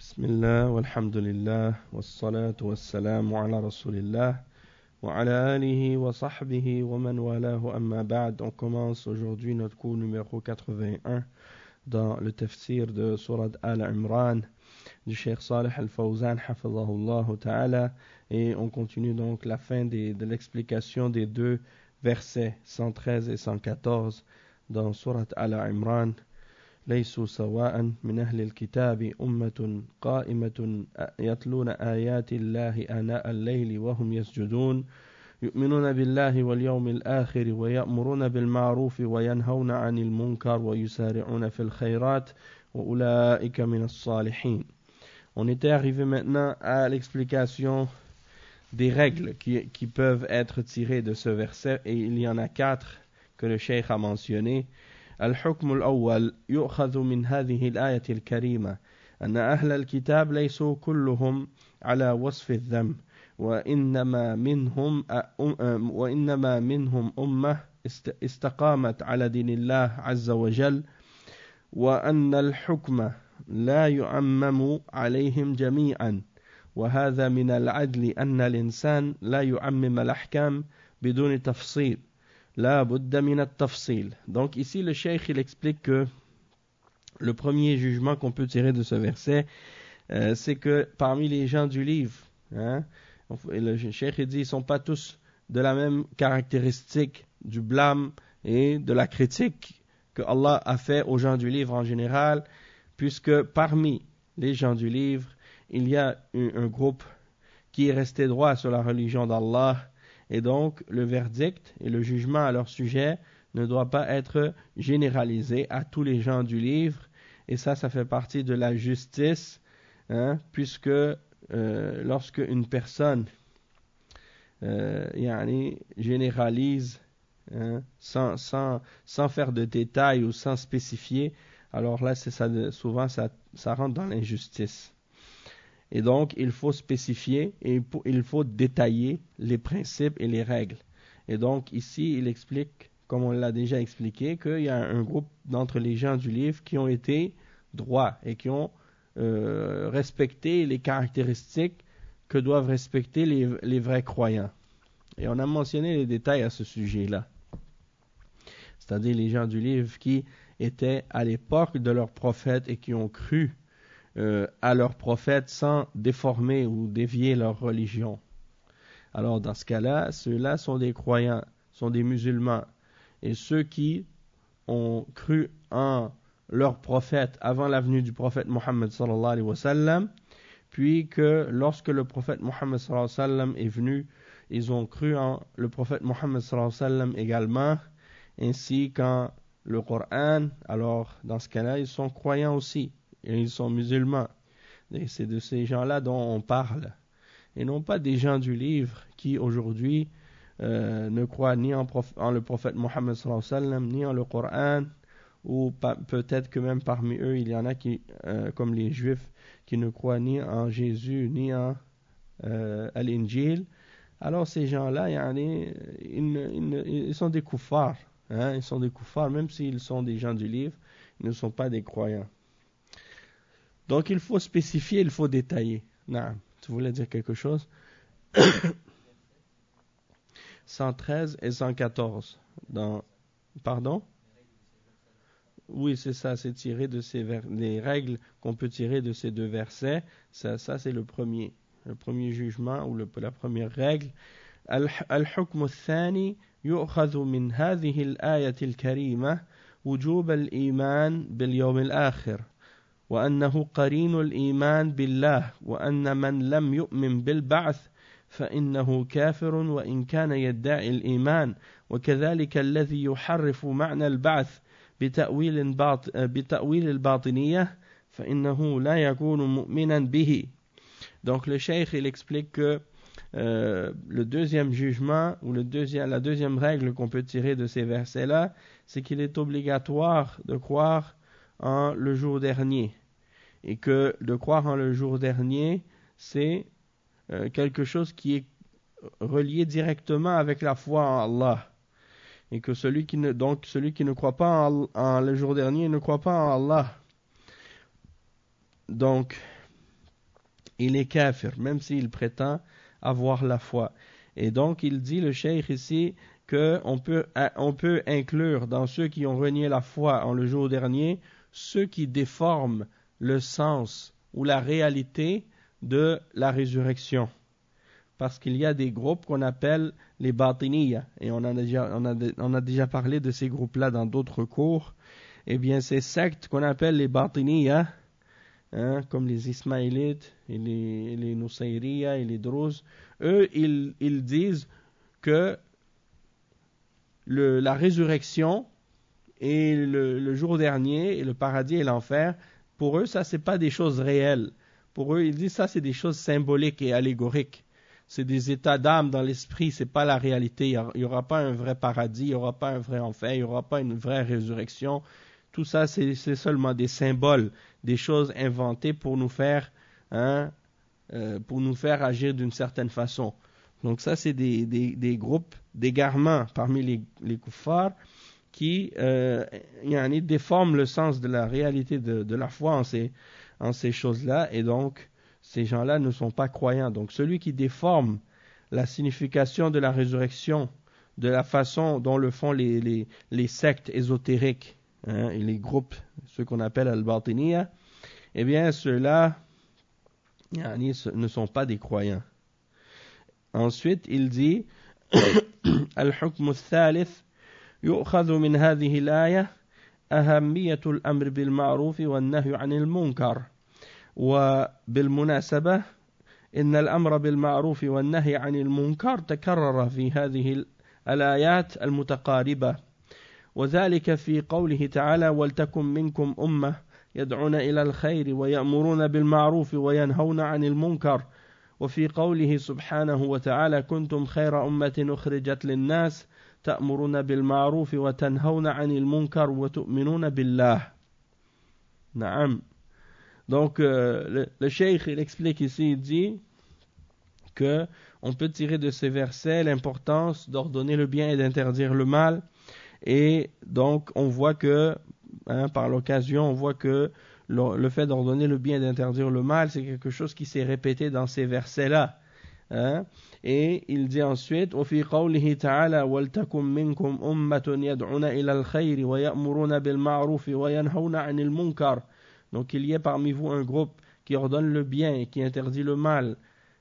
بسم الله والحمد لله والصلاة والسلام على رسول الله وعلى آله وصحبه ومن والاه أما بعد. On commence aujourd'hui notre cours numéro 81 dans le tafsir de Surat Al-Imran du Cheikh Salih Al-Fawzan hafidhahullah ta'ala, et on continue donc la fin de l'explication des deux versets 113 et 114 dans Surat Al-Imran. ليسوا سواء من أهل الكتاب أمة قائمة يتلون آيات الله آناء الليل وهم يسجدون يؤمنون بالله واليوم الآخر ويأمرون بالمعروف وينهون عن المنكر ويسارعون في الخيرات وأولئك من الصالحين. On était arrivé maintenant à l'explication des règles qui peuvent être tirées de ce verset, et il y en a 4 que le cheikh a mentionné. الحكم الأول يؤخذ من هذه الآية الكريمة أن أهل الكتاب ليسوا كلهم على وصف الذم وإنما منهم أمة استقامت على دين الله عز وجل، وأن الحكم لا يعمم عليهم جميعا، وهذا من العدل أن الإنسان لا يعمم الأحكام بدون تفصيل. La budda min at-tafsil. Donc ici le cheikh il explique que le premier jugement qu'on peut tirer de ce verset, c'est que parmi les gens du livre, le cheikh il dit, ils ne sont pas tous de la même caractéristique du blâme et de la critique que Allah a fait aux gens du livre en général, puisque parmi les gens du livre, il y a un groupe qui est resté droit sur la religion d'Allah. Et donc, le verdict et le jugement à leur sujet ne doit pas être généralisé à tous les gens du livre. Et ça fait partie de la justice, puisque lorsque une personne généralise sans faire de détails ou sans spécifier, alors là, souvent ça rentre dans l'injustice. Et donc, il faut spécifier et il faut détailler les principes et les règles. Et donc, ici, il explique, comme on l'a déjà expliqué, qu'il y a un groupe d'entre les gens du livre qui ont été droits et qui ont respecté les caractéristiques que doivent respecter les vrais croyants. Et on a mentionné les détails à ce sujet-là. C'est-à-dire les gens du livre qui étaient à l'époque de leur prophète et qui ont cru à leur prophète sans déformer ou dévier leur religion. Alors dans ce cas-là, ceux-là sont des croyants, sont des musulmans. Et ceux qui ont cru en leur prophète avant la venue du prophète Mohammed sallallahu alayhi wa sallam, puis que lorsque le prophète Mohammed sallallahu alayhi wa sallam est venu, ils ont cru en le prophète Mohammed sallallahu alayhi wa sallam également, ainsi qu'en le Coran. Alors dans ce cas-là, ils sont croyants aussi. Et ils sont musulmans. Et c'est de ces gens-là dont on parle. Et non pas des gens du livre qui aujourd'hui ne croient ni en le prophète Mohammed sallallahu alayhi wa sallam, ni en le Coran, ou peut-être que même parmi eux, il y en a qui, comme les juifs, qui ne croient ni en Jésus, ni en Al-Injil. Alors ces gens-là, ils sont des koufars. Ils sont des koufars, même s'ils sont des gens du livre, ils ne sont pas des croyants. Donc il faut spécifier, il faut détailler. Naam, tu voulais dire quelque chose? 113 et 114. Pardon? Oui, c'est ça, c'est tiré de les règles qu'on peut tirer de ces deux versets. Ça c'est le premier jugement ou la première règle. الحكم الثاني يؤخذ من هذه الآية الكريمة وجوب الإيمان باليوم الآخر، وأنه قرين الإيمان بالله، وأن من لم يؤمن بالبعث فإنه كافر وإن كان يدعي الإيمان، وكذلك الذي يحرف معنى البعث بتأويل الباطنية فإنه لا يكون مؤمنا به. Donc le cheikh il explique que le deuxième jugement ou la deuxième règle qu'on peut tirer de ces versets-là, c'est qu'il est obligatoire de croire en le jour dernier, et que de croire en le jour dernier, c'est quelque chose qui est relié directement avec la foi en Allah, et que celui qui ne croit pas en le jour dernier ne croit pas en Allah. Donc il est kafir, même s'il prétend avoir la foi. Et donc, il dit, le cheikh ici, qu'on peut inclure dans ceux qui ont renié la foi en le jour dernier, ceux qui déforment le sens ou la réalité de la résurrection. Parce qu'il y a des groupes qu'on appelle les Batiniya, et on a déjà parlé de ces groupes-là dans d'autres cours. Eh bien, ces sectes qu'on appelle les Batiniya, comme les Ismaélites, et les Nusayriya et les Druz, eux, ils disent que la résurrection et le jour dernier, et le paradis et l'enfer, pour eux, ça, c'est pas des choses réelles. Pour eux, ils disent ça, c'est des choses symboliques et allégoriques. C'est des états d'âme dans l'esprit, c'est pas la réalité. Il n'y aura pas un vrai paradis, il n'y aura pas un vrai enfer, il n'y aura pas une vraie résurrection. Tout ça, c'est seulement des symboles, des choses inventées pour nous faire agir d'une certaine façon. Donc ça, c'est des groupes d'égarements parmi les kuffars qui déforment le sens de la réalité de la foi en ces choses-là, et donc ces gens-là ne sont pas croyants. Donc celui qui déforme la signification de la résurrection de la façon dont le font les sectes ésotériques, et les groupes, ceux qu'on appelle al-Batiniya, eh bien ceux-là ne sont pas des croyants. Ensuite, il dit Al-Hukm al-Thalith يؤخذ من هذه الآية أهمية الأمر بالمعروف والنهي عن المنكر وبالمناسبة إن الأمر بالمعروف والنهي عن المنكر تكرر في هذه الآيات المتقاربة وذلك في قوله تعالى ولتكن منكم أمة يدعون إلى الخير ويأمرون بالمعروف وينهون عن المنكر وفي قوله سبحانه وتعالى كنتم خير أمة أخرجت للناس تأمرون بالمعروف وتنهون عن المنكر وتؤمنون بالله. نعم. Donc le cheikh il explique ici, il dit que on peut tirer de ces versets l'importance d'ordonner le bien et d'interdire le mal, et donc on voit que par l'occasion on voit que le fait d'ordonner le bien et d'interdire le mal, c'est quelque chose qui s'est répété dans ces versets-là. Et il dit ensuite وفي قوله تعالى ولتكن منكم أمة يدعون إلى الخير ويأمرون بالمعروف وينهون عن المنكر. Donc il y a parmi vous un groupe qui ordonne le bien et qui interdit le mal.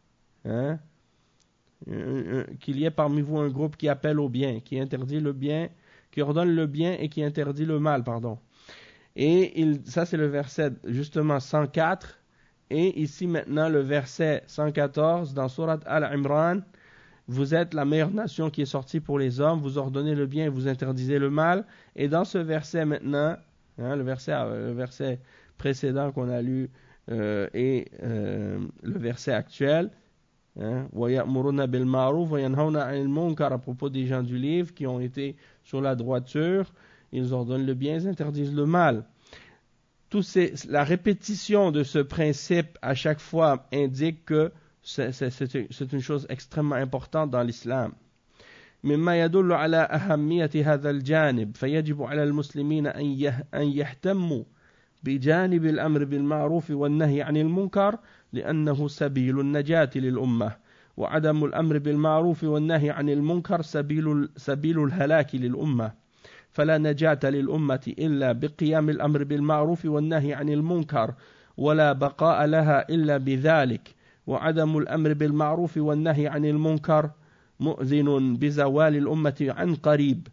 Qu'il y ait parmi vous un groupe qui appelle au bien, qui interdit le bien, qui ordonne le bien et qui interdit le mal, pardon. Et ça c'est le verset justement 104. Et ici maintenant le verset 114 dans Surat Al-Imran, vous êtes la meilleure nation qui est sortie pour les hommes, vous ordonnez le bien et vous interdisez le mal. Et dans ce verset maintenant, le verset précédent qu'on a lu et le verset actuel, وَيَأْمُرُونَ بِالْمَعْرُوفِ وَيَنْهَوْنَ عَنِ الْمُنكَرِ, à propos des gens du livre qui ont été sur la droiture, ils ordonnent le bien, ils interdisent le mal. La répétition de ce principe à chaque fois indique que c'est une chose extrêmement importante dans l'islam. مما يدل على أهمية هذا الجانب فيجب على المسلمين أن يهتموا بجانب الأمر بالمعروف والنهي عن المنكر لأنه سبيل النجاة للأمة وعدم الأمر بالمعروف والنهي عن المنكر سبيل الهلاك للأمة فلا نجاة للأمة إلا بقيام الأمر بالمعروف والنهي عن المنكر ولا بقاء لها إلا بذلك وعدم الأمر بالمعروف والنهي عن المنكر مؤذن بزوال الأمة عن قريب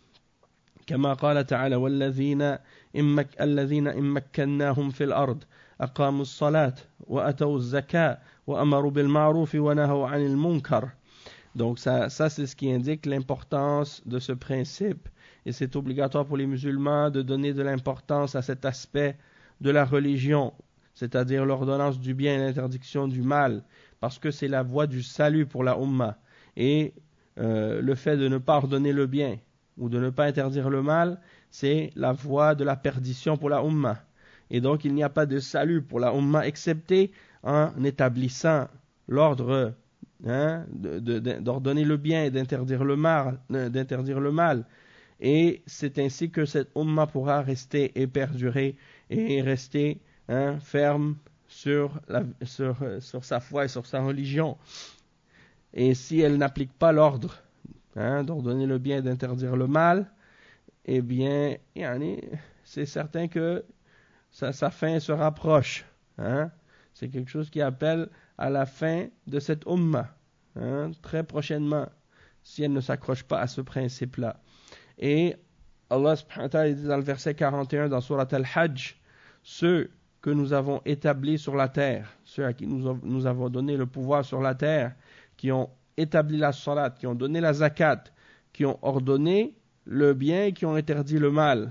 كما قال تعالى والذين الذين إن مكناهم في الأرض أقاموا الصلاة وأتوا الزكاة وأمروا بالمعروف ونهوا عن المنكر. Donc ça c'est ce qui indique l'importance de ce principe, et c'est obligatoire pour les musulmans de donner de l'importance à cet aspect de la religion, c'est-à-dire l'ordonnance du bien et l'interdiction du mal, parce que c'est la voie du salut pour la Ummah. Et le fait de ne pas ordonner le bien ou de ne pas interdire le mal, c'est la voie de la perdition pour la Ummah. Et donc il n'y a pas de salut pour la Ummah excepté en établissant l'ordre d'ordonner le bien et d'interdire le mal. Et c'est ainsi que cette Ummah pourra rester et perdurer et rester ferme sur sa foi et sur sa religion. Et si elle n'applique pas l'ordre d'ordonner le bien et d'interdire le mal, eh bien, c'est certain que sa fin se rapproche. C'est quelque chose qui appelle à la fin de cette umma, très prochainement, si elle ne s'accroche pas à ce principe-là. Et Allah subhanahu wa ta'ala dit dans le verset 41 dans Surat Al-Hajj, ceux que nous avons établis sur la terre, ceux à qui nous avons donné le pouvoir sur la terre, qui ont établi la salat, qui ont donné la zakat, qui ont ordonné le bien et qui ont interdit le mal.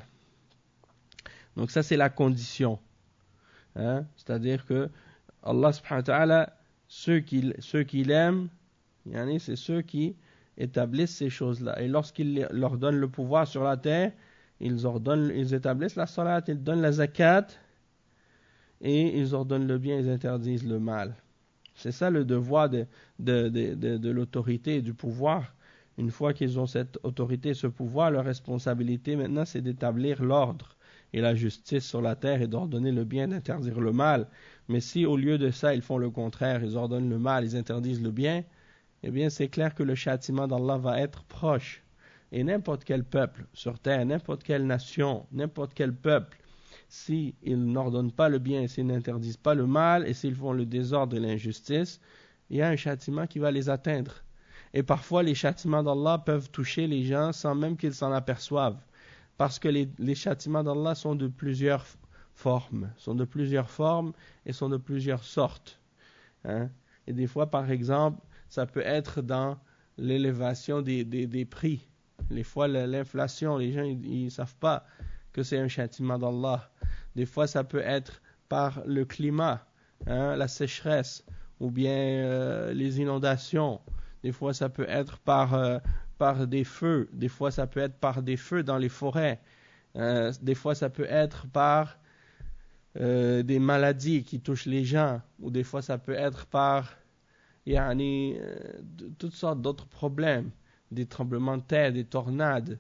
Donc ça c'est la condition. C'est-à-dire que Allah subhanahu wa ta'ala, ceux qu'il aime, c'est ceux qui établissent ces choses-là. Et lorsqu'il leur donne le pouvoir sur la terre, ils établissent la salat, ils donnent la zakat, et ils ordonnent le bien, ils interdisent le mal. C'est ça le devoir de l'autorité et du pouvoir. Une fois qu'ils ont cette autorité, ce pouvoir, leur responsabilité maintenant, c'est d'établir l'ordre et la justice sur la terre et d'ordonner le bien, d'interdire le mal. Mais si au lieu de ça, ils font le contraire, ils ordonnent le mal, ils interdisent le bien, eh bien c'est clair que le châtiment d'Allah va être proche. Et n'importe quel peuple sur terre, n'importe quelle nation, n'importe quel peuple, s'ils n'ordonnent pas le bien et s'ils n'interdisent pas le mal et s'ils font le désordre et l'injustice, il y a un châtiment qui va les atteindre. Et parfois les châtiments d'Allah peuvent toucher les gens sans même qu'ils s'en aperçoivent. Parce que les châtiments d'Allah sont de plusieurs formes, et sont de plusieurs sortes. Et des fois, par exemple, ça peut être dans l'élévation des prix. Des fois, l'inflation, les gens ils ne savent pas que c'est un châtiment d'Allah. Des fois, ça peut être par le climat, la sécheresse, ou bien les inondations. Des fois, ça peut être par des feux. Des fois, ça peut être par des feux dans les forêts. Des fois, ça peut être par des maladies qui touchent les gens. Ou des fois, ça peut être par toutes sortes d'autres problèmes. Des tremblements de terre, des tornades.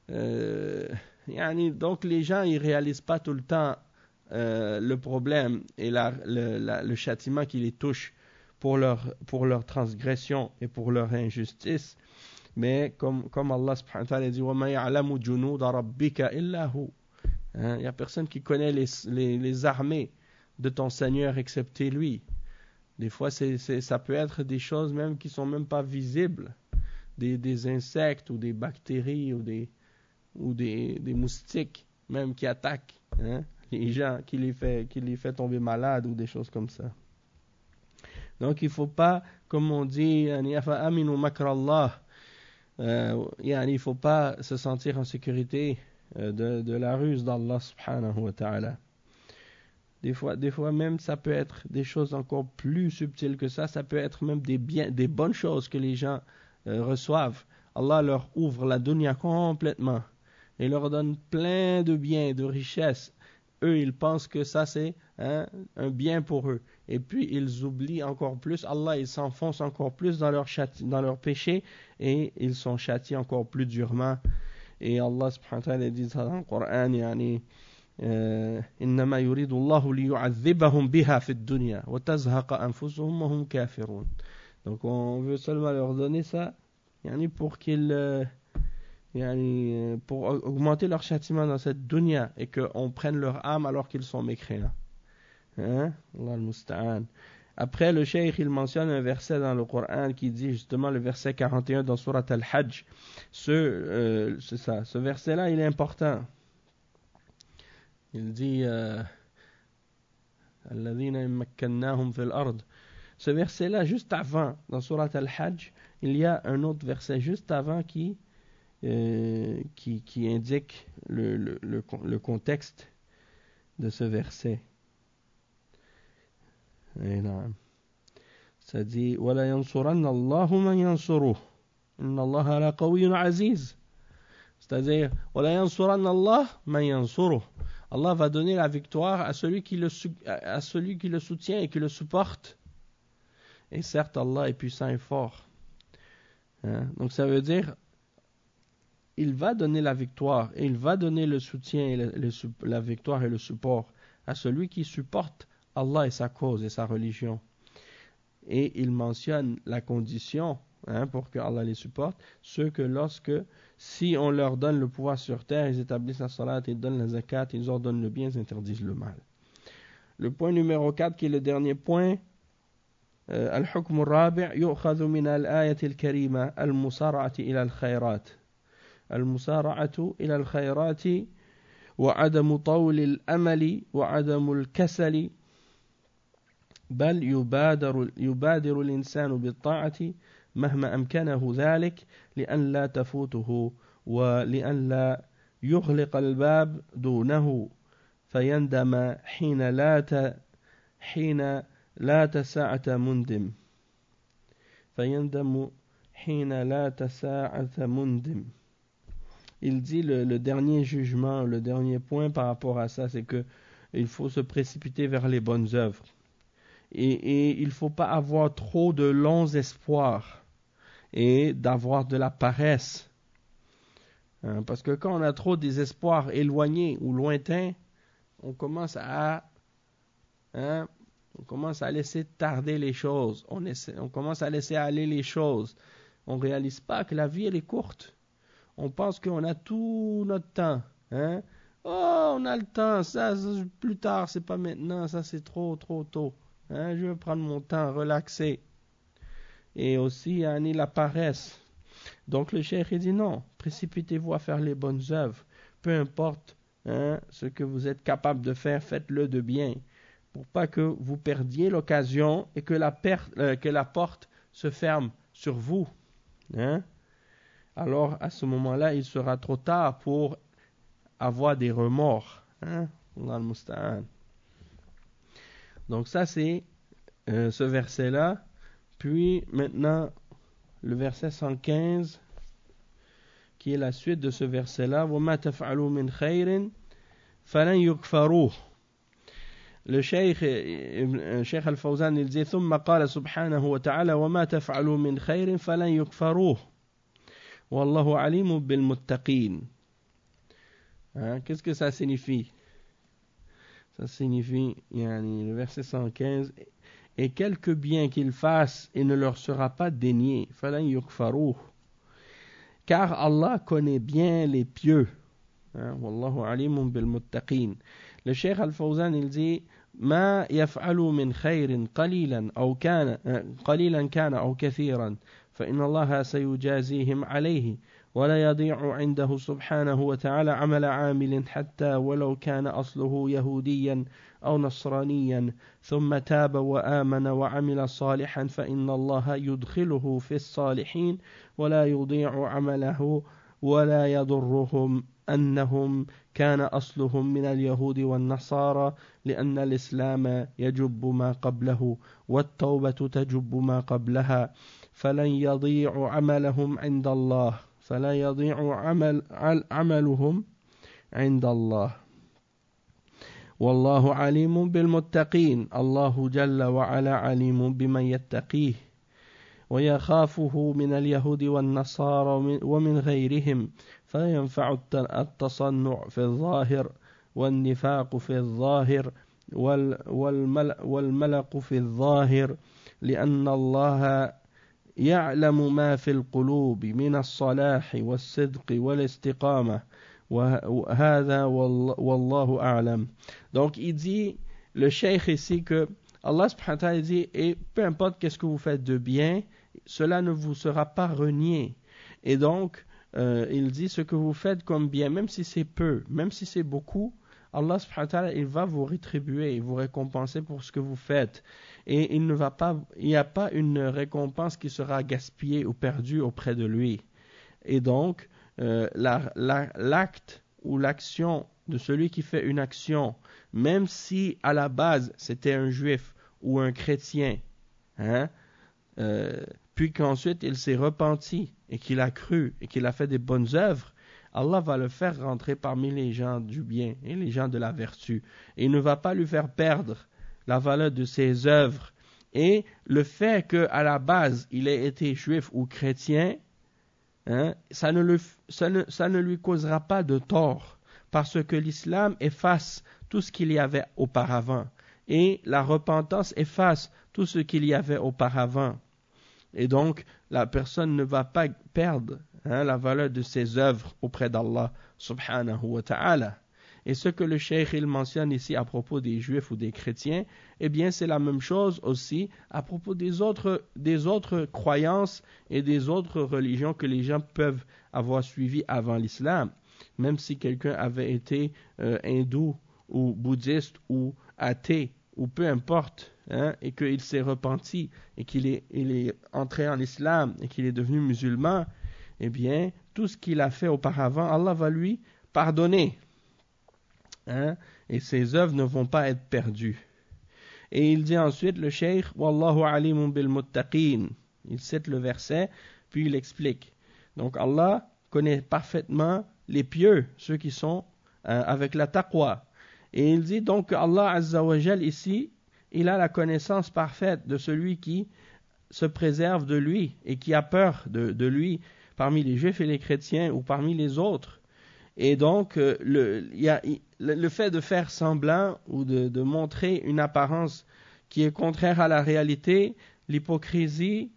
Donc, les gens, ils ne réalisent pas tout le temps le problème et le châtiment qui les touche pour leur transgression et pour leur injustice. Mais comme Allah subhanahu wa ta'ala dit, وَمَا يَعْلَمُ جُنُودَ رَبِّكَ إِلَّا هُ. Il n'y a personne qui connaît les armées de ton Seigneur excepté lui. Des fois, ça peut être des choses même qui ne sont même pas visibles. Des insectes ou des bactéries ou des moustiques même qui attaquent les gens, qui les fait tomber malades ou des choses comme ça. Donc il ne faut pas, comme on dit, il ne faut pas se sentir en sécurité de la ruse d'Allah subhanahu wa ta'ala. Des fois même ça peut être des choses encore plus subtiles que ça peut être même des bonnes choses que les gens reçoivent. Allah leur ouvre la dunya complètement et leur donne plein de biens, de richesses. Eux, ils pensent que ça c'est un bien pour eux. Et puis ils oublient encore plus Allah, ils s'enfoncent encore plus dans leur péché et ils sont châtiés encore plus durement. Et Allah subhanahu wa ta'ala dit ça dans le Coran, إنما يريد الله ليعذبهم بها في الدنيا وتزهق أنفسهم وهم كافرون. Donc on veut seulement leur donner ça pour pour augmenter leur châtiment dans cette dunya et qu'on prenne leur âme alors qu'ils sont mécréants. Allah al-Musta'an. Après, le cheikh il mentionne un verset dans le Coran qui dit justement le verset 41 dans Surat Al-Hajj. Ce verset-là, il est important. Il dit الذين مكناهم في الأرض. Ce verset-là, juste avant, dans Surat Al-Hajj, il y a un autre verset juste avant qui indique le contexte de ce verset. Ça dit وَلَا يَنْصُرَنَّ اللَّهُ مَنْ يَنْصُرُهُ إِنَّ اللَّهَ لَقَوِيٌّ عَزِيزٌ. C'est-à-dire وَلَا يَنْصُرَنَّ اللَّهُ مَنْ يَنْصُرُهُ. Allah va donner la victoire à celui qui le soutient et qui le supporte. Et certes, Allah est puissant et fort. Donc ça veut dire, il va donner la victoire et il va donner le soutien et la victoire et le support à celui qui supporte Allah et sa cause et sa religion. Et il mentionne la condition pour que Allah les supporte, ceux que si on leur donne le pouvoir sur terre, ils établissent la salat, ils donnent la zakat, ils ordonnent le bien, ils interdisent le mal. Le point numéro 4 qui est le dernier point, الحكم الرابع يؤخذ من الآية الكريمة المسارعة إلى الخيرات المسارعة إلى الخيرات وعدم طول الأمل وعدم الكسل بل يبادر الإنسان بالطاعة مهما أمكنه ذلك لأن لا تفوته ولأن لا يغلق الباب دونه فيندم حين لا تساعة مندم فيندم حين لا تساعة مندم. Il dit le dernier jugement, le dernier point par rapport à ça, c'est que il faut se précipiter vers les bonnes œuvres. Et il ne faut pas avoir trop de longs espoirs et d'avoir de la paresse. Parce que quand on a trop des espoirs éloignés ou lointains, on commence à laisser tarder les choses. On commence à laisser aller les choses. On ne réalise pas que la vie, elle est courte. On pense qu'on a tout notre temps. Oh, on a le temps. Ça plus tard, c'est pas maintenant. Ça, c'est trop tôt. Je vais prendre mon temps, relaxer. Et aussi, il y a la paresse. Donc, le cheikh dit non. Précipitez-vous à faire les bonnes œuvres. Peu importe ce que vous êtes capable de faire, faites-le de bien. Pour pas que vous perdiez l'occasion et que la porte se ferme sur vous. Alors, à ce moment-là, il sera trop tard pour avoir des remords. Allah al-Musta'an. Donc ça, c'est ce verset-là. Puis, maintenant, le verset 115, qui est la suite de ce verset-là. وَمَا تَفْعَلُوا مِنْ خَيْرٍ فَلَنْ يُكْفَرُوهُ. Le Cheikh Al-Fawzan, il dit ثُمَّ قال سبحانه وتعالى وَمَا تَفْعَلُوا مِنْ خَيْرٍ فَلَنْ يُكْفَرُوهُ وَاللَّهُ عَلِيمٌ بِالْمُتَّقِينَ. Qu'est-ce que ça signifie? Ça signifie, le verset 115, et quelque bien qu'ils fassent, il ne leur sera pas dénié. فَلَنْ يُكْفَرُوهُ. Car Allah connaît bien les pieux. Wallahu alimun bil muttaqin. Le Cheikh Al-Fawzan, il dit ما يفعل من خير قليلا كان أو كثيرا فإن الله سيجازيهم عليه ولا يضيع عنده سبحانه وتعالى عمل عامل حتى ولو كان أصله يهوديا أو نصرانيا ثم تاب وآمن وعمل صالحا فإن الله يدخله في الصالحين ولا يضيع عمله ولا يضرهم أنهم كان أصلهم من اليهود والنصارى لأن الإسلام يجب ما قبله والتوبة تجب ما قبلها فلن يضيع عملهم عند الله فلا يضيع عملهم عند الله والله عليم بالمتقين. الله جل وعلا عليم بمن يتقيه ويخافه من اليهود والنصارى ومن غيرهم فلا ينفع التصنع في الظاهر والنفاق في الظاهر والملق في الظاهر لأن الله يعلم ما في القلوب من الصلاح والصدق والاستقامة وهذا والله أعلم. Donc il dit, le cheikh ici, que Allah subhanahu wa ta'ala dit, et peu importe qu'est-ce que vous faites de bien, cela ne vous sera pas renié. Et donc, il dit, ce que vous faites comme bien, même si c'est peu, même si c'est beaucoup, Allah subhanahu wa ta'ala, il va vous rétribuer, vous récompenser pour ce que vous faites. Et il n'y a pas une récompense qui sera gaspillée ou perdue auprès de lui. Et donc, l'acte ou l'action de celui qui fait une action, même si à la base c'était un juif ou un chrétien, puis qu'ensuite il s'est repenti et qu'il a cru et qu'il a fait des bonnes œuvres, Allah va le faire rentrer parmi les gens du bien et les gens de la vertu. Et il ne va pas lui faire perdre la valeur de ses œuvres. Et le fait qu'à la base il ait été juif ou chrétien, ça ne lui causera pas de tort, parce que l'islam efface tout ce qu'il y avait auparavant. et la repentance efface tout ce qu'il y avait auparavant. Et donc, la personne ne va pas perdre la valeur de ses œuvres auprès d'Allah subhanahu wa ta'ala. Et ce que le cheikh il mentionne ici à propos des juifs ou des chrétiens, eh bien c'est la même chose aussi à propos des autres croyances et des autres religions que les gens peuvent avoir suivies avant l'islam. Même si quelqu'un avait été hindou ou bouddhiste ou athée ou peu importe, et qu'il s'est repenti et qu'il est entré en islam et qu'il est devenu musulman, eh bien tout ce qu'il a fait auparavant, Allah va lui pardonner. Et ses œuvres ne vont pas être perdues. Et il dit ensuite, le cheikh, Wallahu alimun bil muttaqin. Il cite le verset, puis il explique. Donc Allah connaît parfaitement les pieux, ceux qui sont avec la taqwa. Et il dit donc que Allah Azza wa Jal ici, il a la connaissance parfaite de celui qui se préserve de lui et qui a peur de lui parmi les juifs et les chrétiens ou parmi les autres. Et donc, le fait de faire semblant ou de montrer une apparence qui est contraire à la réalité, l'hypocrisie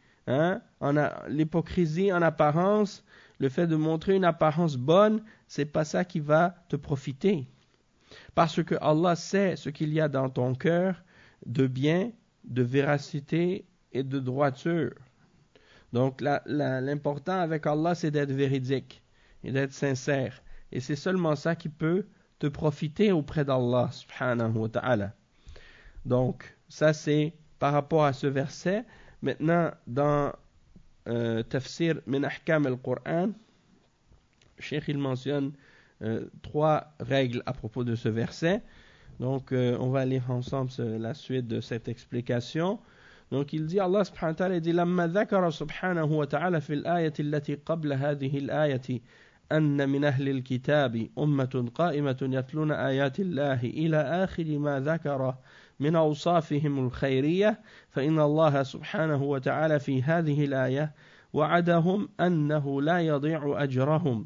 en apparence, le fait de montrer une apparence bonne, c'est pas ça qui va te profiter. Parce que Allah sait ce qu'il y a dans ton cœur de bien, de véracité et de droiture. Donc, l'important avec Allah, c'est d'être véridique et d'être sincère. Et c'est seulement ça qui peut te profiter auprès d'Allah subhanahu wa ta'ala. Donc, ça c'est par rapport à ce verset. Maintenant, dans Tafsir min Ahkam al-Qur'an, le cheikh il mentionne 3 règles à propos de ce verset. Donc, on va lire ensemble la suite de cette explication. Donc, il dit, Allah subhanahu wa ta'ala dit, لما ذكر سبحانه وتعالى في الآية التي قبل هذه الآية أن من أهل الكتاب أمة قائمة يتلون آيات الله إلى آخر ما ذكر من أوصافهم الخيرية فإن الله سبحانه وتعالى في هذه الآية وعدهم أنه لا يضيع أجرهم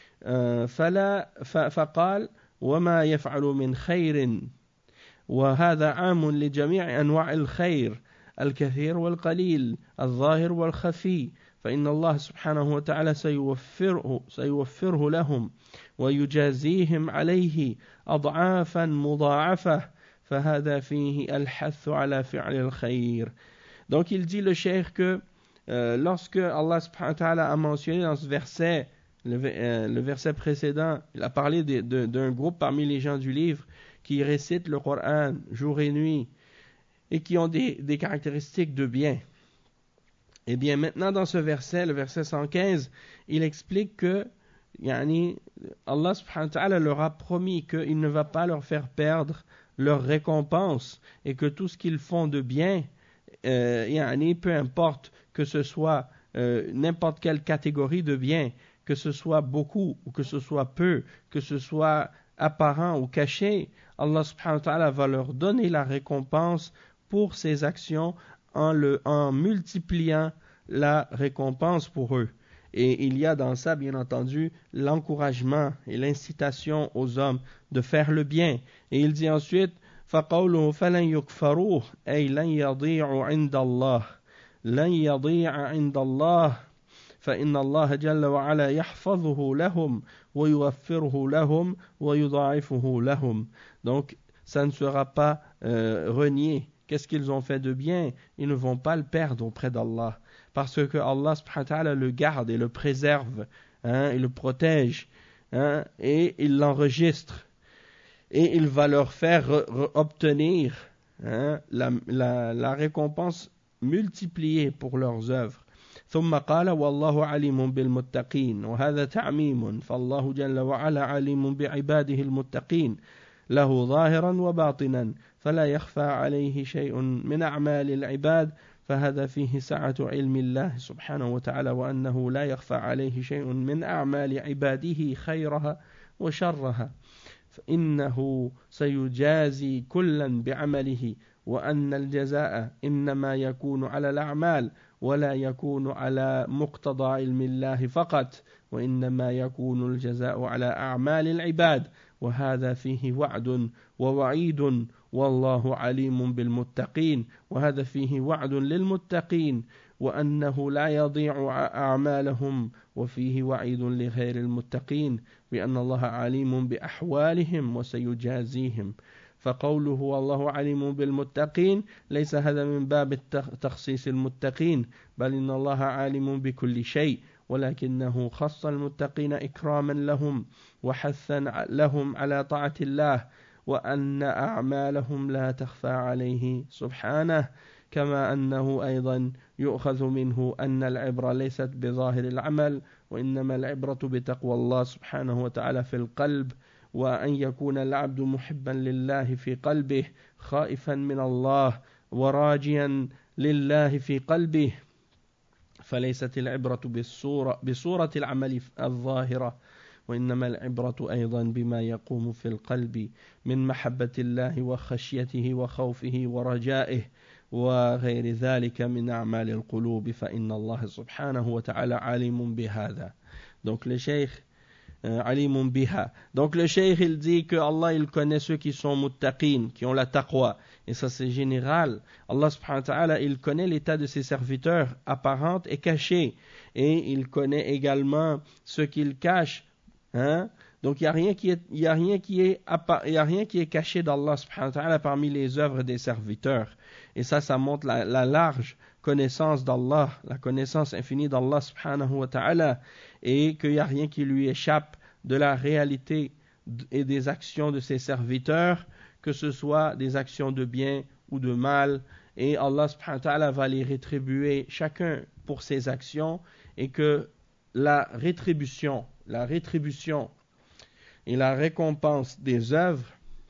فقال وما يفعل من خير وهذا عام لجميع أنواع الخير الكثير والقليل الظاهر والخفي فإن الله سبحانه وتعالى سيوفره لهم ويجازيهم عليه أضعافا مضاعفة فهذا فيه الحث على فعل الخير. Donc il dit le cheikh que lorsque Allah subhanahu wa ta'ala a mentionné dans ce verset, le verset précédent, il a parlé d'un groupe parmi les gens du livre qui récitent le Coran jour et nuit et qui ont des caractéristiques de bien. Et bien maintenant dans ce verset, le verset 115, il explique que Allah subhanahu wa ta'ala leur a promis qu'il ne va pas leur faire perdre leur récompense et que tout ce qu'ils font de bien, peu importe que ce soit n'importe quelle catégorie de bien, que ce soit beaucoup ou que ce soit peu, que ce soit apparent ou caché, Allah subhanahu wa ta'ala va leur donner la récompense pour ces actions en multipliant la récompense pour eux. Et il y a dans ça, bien entendu, l'encouragement et l'incitation aux hommes de faire le bien. Et il dit ensuite, فَقَوْلُهُ فَلَنْ يُكْفَرُوهُ أي لن يضيع عند الله لن يضيع عند الله فإن الله جل وعلا يحفظه لهم ويوفره لهم ويضاعفه لهم. Donc, ça ne sera pas renié. Qu'est-ce qu'ils ont fait de bien? Ils ne vont pas le perdre auprès d'Allah. Parce que Allah subhanahu wa ta'ala le garde et le préserve, il le protège, et il l'enregistre. Et il va leur faire obtenir la récompense multipliée pour leurs œuvres. ثم قال والله عليم بالمتقين وهذا تعميم فالله جل وعلا عليم بعباده المتقين له ظاهرا وباطنا فلا يخفى عليه شيء من أعمال العباد فهذا فيه سعة علم الله سبحانه وتعالى وأنه لا يخفى عليه شيء من أعمال عباده خيرها وشرها فإنه سيجازي كلا بعمله وأن الجزاء إنما يكون على الأعمال ولا يكون على مقتضى علم الله فقط وإنما يكون الجزاء على أعمال العباد وهذا فيه وعد ووعيد والله عليم بالمتقين وهذا فيه وعد للمتقين وأنه لا يضيع أعمالهم وفيه وعيد لغير المتقين بأن الله عليم بأحوالهم وسيجازيهم فقوله والله عليم بالمتقين ليس هذا من باب تخصيص المتقين بل إن الله عالم بكل شيء ولكنه خص المتقين إكراما لهم وحثا لهم على طاعة الله وأن أعمالهم لا تخفى عليه سبحانه كما أنه أيضا يؤخذ منه أن العبرة ليست بظاهر العمل وإنما العبرة بتقوى الله سبحانه وتعالى في القلب وأن يكون العبد محبا لله في قلبه خائفا من الله وراجيا لله في قلبه فليست العبرة بصورة العمل الظاهرة وإنما العبرة أيضا بما يقوم في القلب من محبة الله وخشيته وخوفه ورجائه وغير ذلك من أعمال القلوب فإن الله سبحانه وتعالى عليم بهذا. Donc le cheikh عليم بها. Donc le cheikh il dit que Allah il connaît ceux qui sont muttaqin, qui ont la taqwa. Et ça c'est général. Allah subhanahu wa ta'ala il connaît l'état de ses serviteurs apparents et cachés. Et il connaît également ce qu'ils cachent. Hein? Donc il n'y a rien qui est caché d'Allah subhanahu wa ta'ala parmi les œuvres des serviteurs. Et ça montre la large connaissance d'Allah, la connaissance infinie d'Allah subhanahu wa ta'ala, et qu'il n'y a rien qui lui échappe de la réalité et des actions de ses serviteurs, que ce soit des actions de bien ou de mal, et Allah subhanahu wa ta'ala va les rétribuer chacun pour ses actions, et que la rétribution et la récompense des œuvres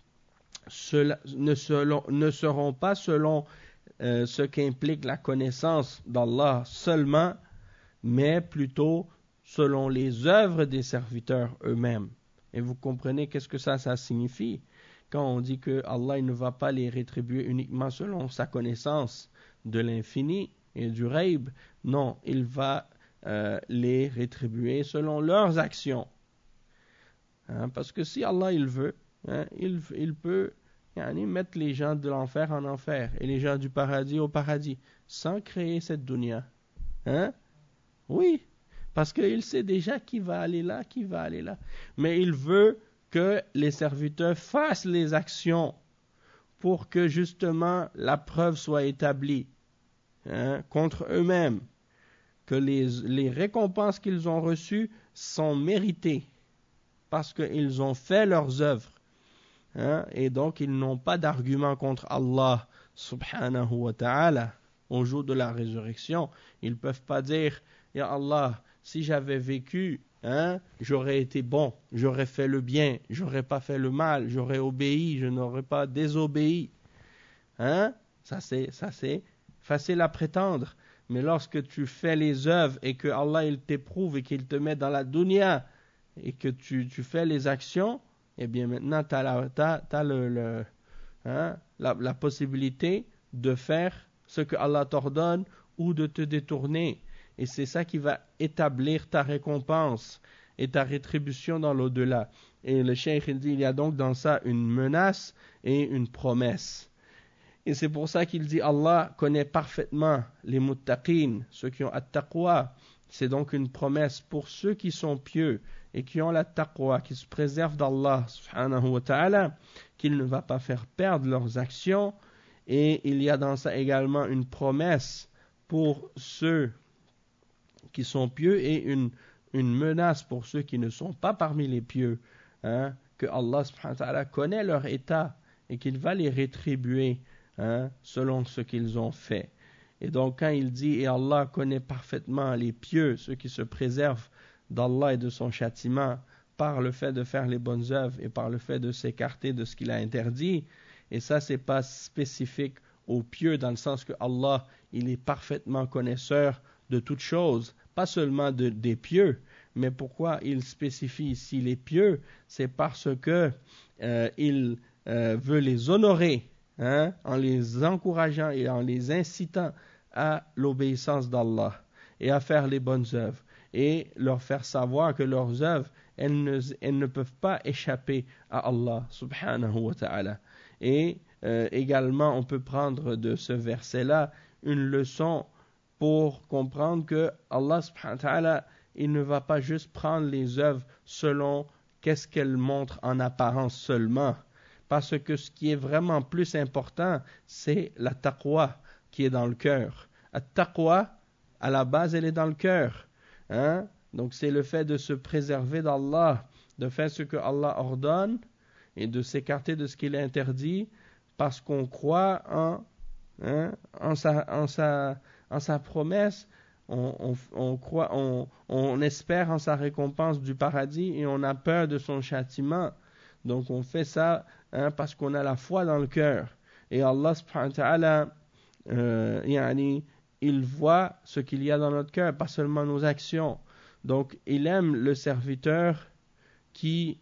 ne seront pas selon ce qu'implique la connaissance d'Allah seulement, mais plutôt selon les œuvres des serviteurs eux-mêmes. Et vous comprenez qu'est-ce que ça signifie quand on dit que Allah ne va pas les rétribuer uniquement selon sa connaissance de l'infini et du ghaib. Non, il va les rétribuer selon leurs actions. Parce que si Allah il veut, il peut mettre les gens de l'enfer en enfer et les gens du paradis au paradis sans créer cette dunya. Oui, parce qu'il sait déjà qui va aller là. Mais il veut que les serviteurs fassent les actions pour que justement la preuve soit établie contre eux-mêmes, que les récompenses qu'ils ont reçues sont méritées parce qu'ils ont fait leurs œuvres. Et donc ils n'ont pas d'argument contre Allah subhanahu wa ta'ala au jour de la résurrection. Ils ne peuvent pas dire Ya Allah, si j'avais vécu, j'aurais été bon, j'aurais fait le bien, j'aurais pas fait le mal, j'aurais obéi, je n'aurais pas désobéi. Ça c'est facile à prétendre. Mais lorsque tu fais les œuvres et que Allah il t'éprouve et qu'il te met dans la dunya et que tu fais les actions, eh bien maintenant tu as la possibilité de faire ce que Allah t'ordonne ou de te détourner. Et c'est ça qui va établir ta récompense et ta rétribution dans l'au-delà. Et le cheikh il dit, il y a donc dans ça une menace et une promesse. Et c'est pour ça qu'il dit Allah connaît parfaitement les muttaqin, ceux qui ont at-taqwa. C'est donc une promesse pour ceux qui sont pieux et qui ont la taqwa, qui se préservent d'Allah subhanahu wa ta'ala, qu'il ne va pas faire perdre leurs actions. Et il y a dans ça également une promesse pour ceux qui sont pieux et une menace pour ceux qui ne sont pas parmi les pieux, que Allah subhanahu wa ta'ala connaît leur état et qu'il va les rétribuer selon ce qu'ils ont fait. Et donc quand il dit et Allah connaît parfaitement les pieux, ceux qui se préservent d'Allah et de son châtiment par le fait de faire les bonnes œuvres et par le fait de s'écarter de ce qu'il a interdit, et ça c'est pas spécifique aux pieux dans le sens que Allah il est parfaitement connaisseur de toutes choses, pas seulement des pieux. Mais pourquoi il spécifie ici les pieux? C'est parce que il veut les honorer en les encourageant et en les incitant à l'obéissance d'Allah et à faire les bonnes œuvres et leur faire savoir que leurs œuvres elles ne peuvent pas échapper à Allah subhanahu wa ta'ala. Et également, on peut prendre de ce verset-là une leçon pour comprendre que Allah subhanahu wa ta'ala, il ne va pas juste prendre les œuvres selon qu'est-ce qu'elles montrent en apparence seulement. Parce que ce qui est vraiment plus important, c'est la taqwa qui est dans le cœur. La taqwa, à la base, elle est dans le cœur. Hein? Donc c'est le fait de se préserver d'Allah, de faire ce que Allah ordonne et de s'écarter de ce qu'il interdit parce qu'on croit en sa promesse, on espère en sa récompense du paradis et on a peur de son châtiment. Donc on fait ça parce qu'on a la foi dans le cœur. Et Allah subhanahu wa ta'ala, il voit ce qu'il y a dans notre cœur, pas seulement nos actions. Donc il aime le serviteur qui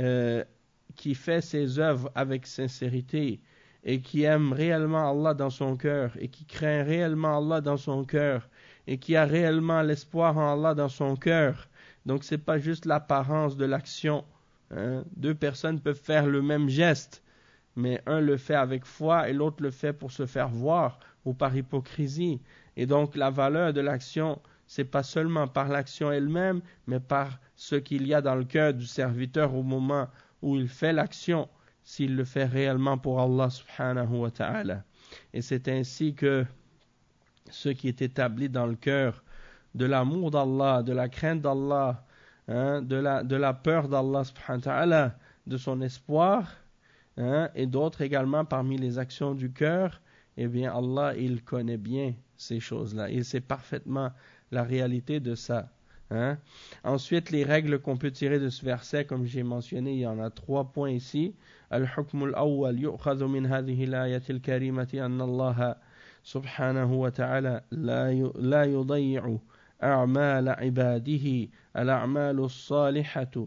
fait ses œuvres avec sincérité et qui aime réellement Allah dans son cœur et qui craint réellement Allah dans son cœur et qui a réellement l'espoir en Allah dans son cœur. Donc c'est pas juste l'apparence de l'action. Deux personnes peuvent faire le même geste, mais un le fait avec foi et l'autre le fait pour se faire voir ou par hypocrisie. Et donc la valeur de l'action, c'est pas seulement par l'action elle-même, mais par ce qu'il y a dans le cœur du serviteur au moment où il fait l'action, s'il le fait réellement pour Allah subhanahu wa ta'ala. Et c'est ainsi que ce qui est établi dans le cœur de l'amour d'Allah, de la crainte d'Allah, de la peur d'Allah subhanahu wa ta'ala, de son espoir, et d'autres également parmi les actions du cœur, eh bien Allah, il connaît bien ces choses-là. Il sait parfaitement la réalité de ça. Ensuite, les règles qu'on peut tirer de ce verset, comme j'ai mentionné, il y en a 3 points ici. Al-hukm al-awwal yu'khadhu min hadhihi al-ayati al-karimati anna Allah subhanahu wa ta'ala la yudayyi'u أعمال عباده الأعمال الصالحة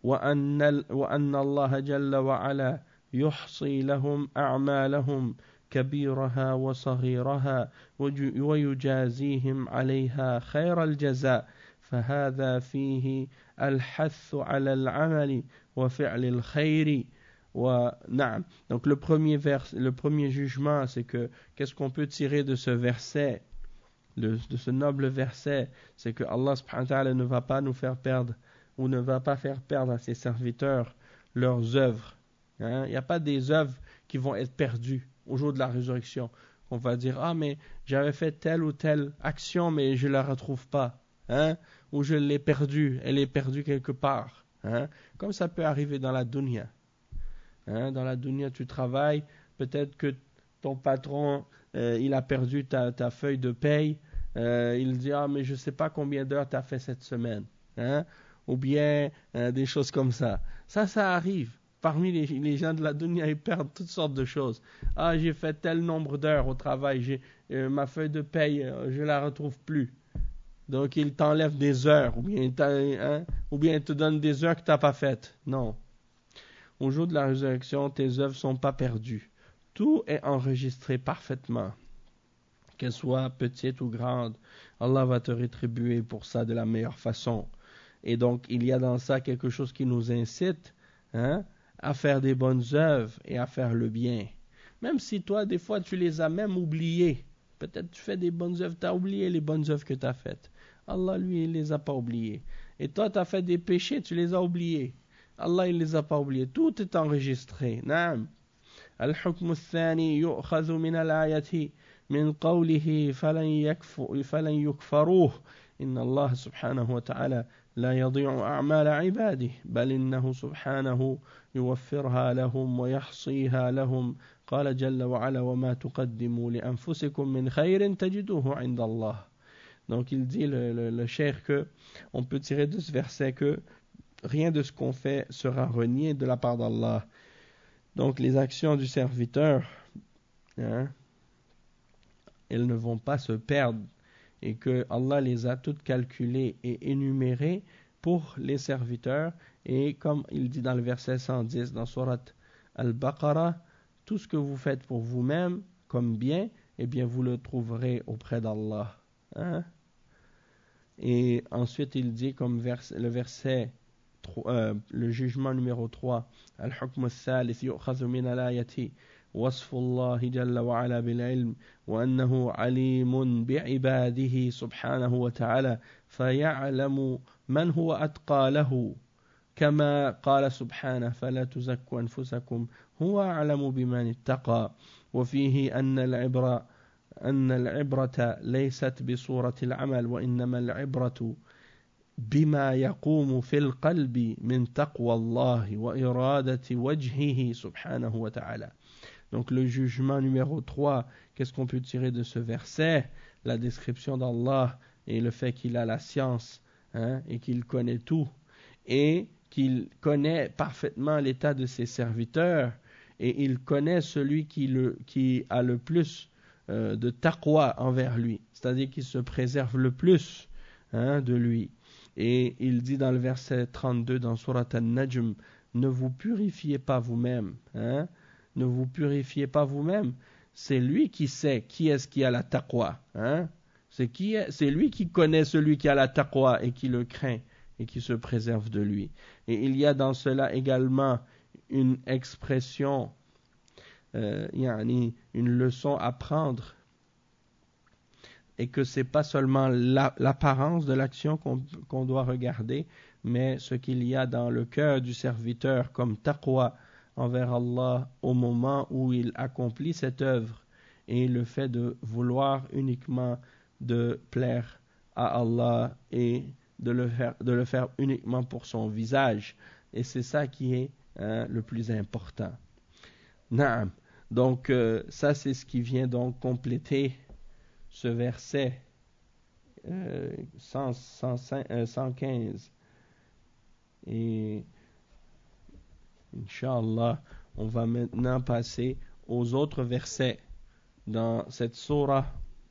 وأن الله جل وعلا يحصي لهم أعمالهم كبيرها وصغيرها ويجازيهم عليها خير الجزاء فهذا فيه الحث على العمل وفعل الخير ونعم. Donc le premier jugement, c'est que qu'est-ce qu'on peut tirer de ce verset, de ce noble verset, c'est que Allah subhanahu wa ta'ala ne va pas nous faire perdre ou ne va pas faire perdre à ses serviteurs leurs œuvres. Il n'y a pas des œuvres qui vont être perdues au jour de la résurrection. On va dire, ah mais j'avais fait telle ou telle action mais je ne la retrouve pas. Ou je l'ai perdue, elle est perdue quelque part. Comme ça peut arriver dans la dunya. Dans la dunya, tu travailles, peut-être que ton patron, il a perdu ta feuille de paye. Il dit, ah mais je ne sais pas combien d'heures tu as fait cette semaine. Ou bien des choses comme ça. Ça arrive. Parmi les gens de la dunya, ils perdent toutes sortes de choses. Ah, j'ai fait tel nombre d'heures au travail, ma feuille de paye, je ne la retrouve plus. Donc, il t'enlève des heures, ou bien il te donne des heures que tu n'as pas faites. Non. Au jour de la résurrection, tes œuvres ne sont pas perdues. Tout est enregistré parfaitement. Qu'elles soient petites ou grandes, Allah va te rétribuer pour ça de la meilleure façon. Et donc, il y a dans ça quelque chose qui nous incite à faire des bonnes œuvres et à faire le bien. Même si toi, des fois, tu les as même oubliées. Peut-être tu fais des bonnes œuvres, tu as oublié les bonnes œuvres que tu as faites. Allah, lui, il ne les a pas oubliées. Et toi, tu as fait des péchés, tu les as oubliés. Allah, il ne les a pas oubliés. Tout est enregistré. Naam. Al-hukm al-thani yu'khadhu min al-ayati min qawlihi falan yukfaruh. Inna Allah subhanahu wa ta'ala لا يضيع أعمال عباده بل إنه سبحانه يوفرها لهم ويحصيها لهم قال جل وعلا وما تقدموا لأنفسكم من خير تجدوه عند الله. Donc il dit le cheikh que on peut tirer de ce verset que rien de ce qu'on fait sera renié de la part d'Allah. Donc les actions du serviteur, elles ne vont pas se perdre, et que Allah les a toutes calculées et énumérées pour les serviteurs. Et comme il dit dans le verset 110 dans Surat Al-Baqarah, tout ce que vous faites pour vous-même comme bien, eh bien vous le trouverez auprès d'Allah. Et ensuite il dit comme le verset le jugement numéro 3, Al-Hukm al-Thalith yu'khadhu min al-ayati وصف الله جل وعلا بالعلم وأنه عليم بعباده سبحانه وتعالى فيعلم من هو أتقى له كما قال سبحانه فلا تزكوا أنفسكم هو أعلم بمن اتقى وفيه أن العبرة ليست بصورة العمل وإنما العبرة بما يقوم في القلب من تقوى الله وإرادة وجهه سبحانه وتعالى. Donc le jugement numéro 3, qu'est-ce qu'on peut tirer de ce verset? La description d'Allah et le fait qu'il a la science et qu'il connaît tout et qu'il connaît parfaitement l'état de ses serviteurs et il connaît celui qui a le plus de taqwa envers lui, c'est-à-dire qu'il se préserve le plus de lui. Et il dit dans le verset 32 dans Surat An-Najm, ne vous purifiez pas vous-même, ne vous purifiez pas vous-même, c'est lui qui sait qui est-ce qui a la taqwa, c'est lui qui connaît celui qui a la taqwa et qui le craint et qui se préserve de lui. Et il y a dans cela également une expression, une leçon à prendre, et que c'est pas seulement l'apparence de l'action qu'on doit regarder, mais ce qu'il y a dans le cœur du serviteur comme taqwa envers Allah au moment où il accomplit cette œuvre et le fait de vouloir uniquement de plaire à Allah et de le faire uniquement pour son visage. Et c'est ça qui est le plus important. Naam. Donc ça c'est ce qui vient donc compléter ce verset 115. Et Inch'Allah, on va maintenant passer aux autres versets dans cette sourate.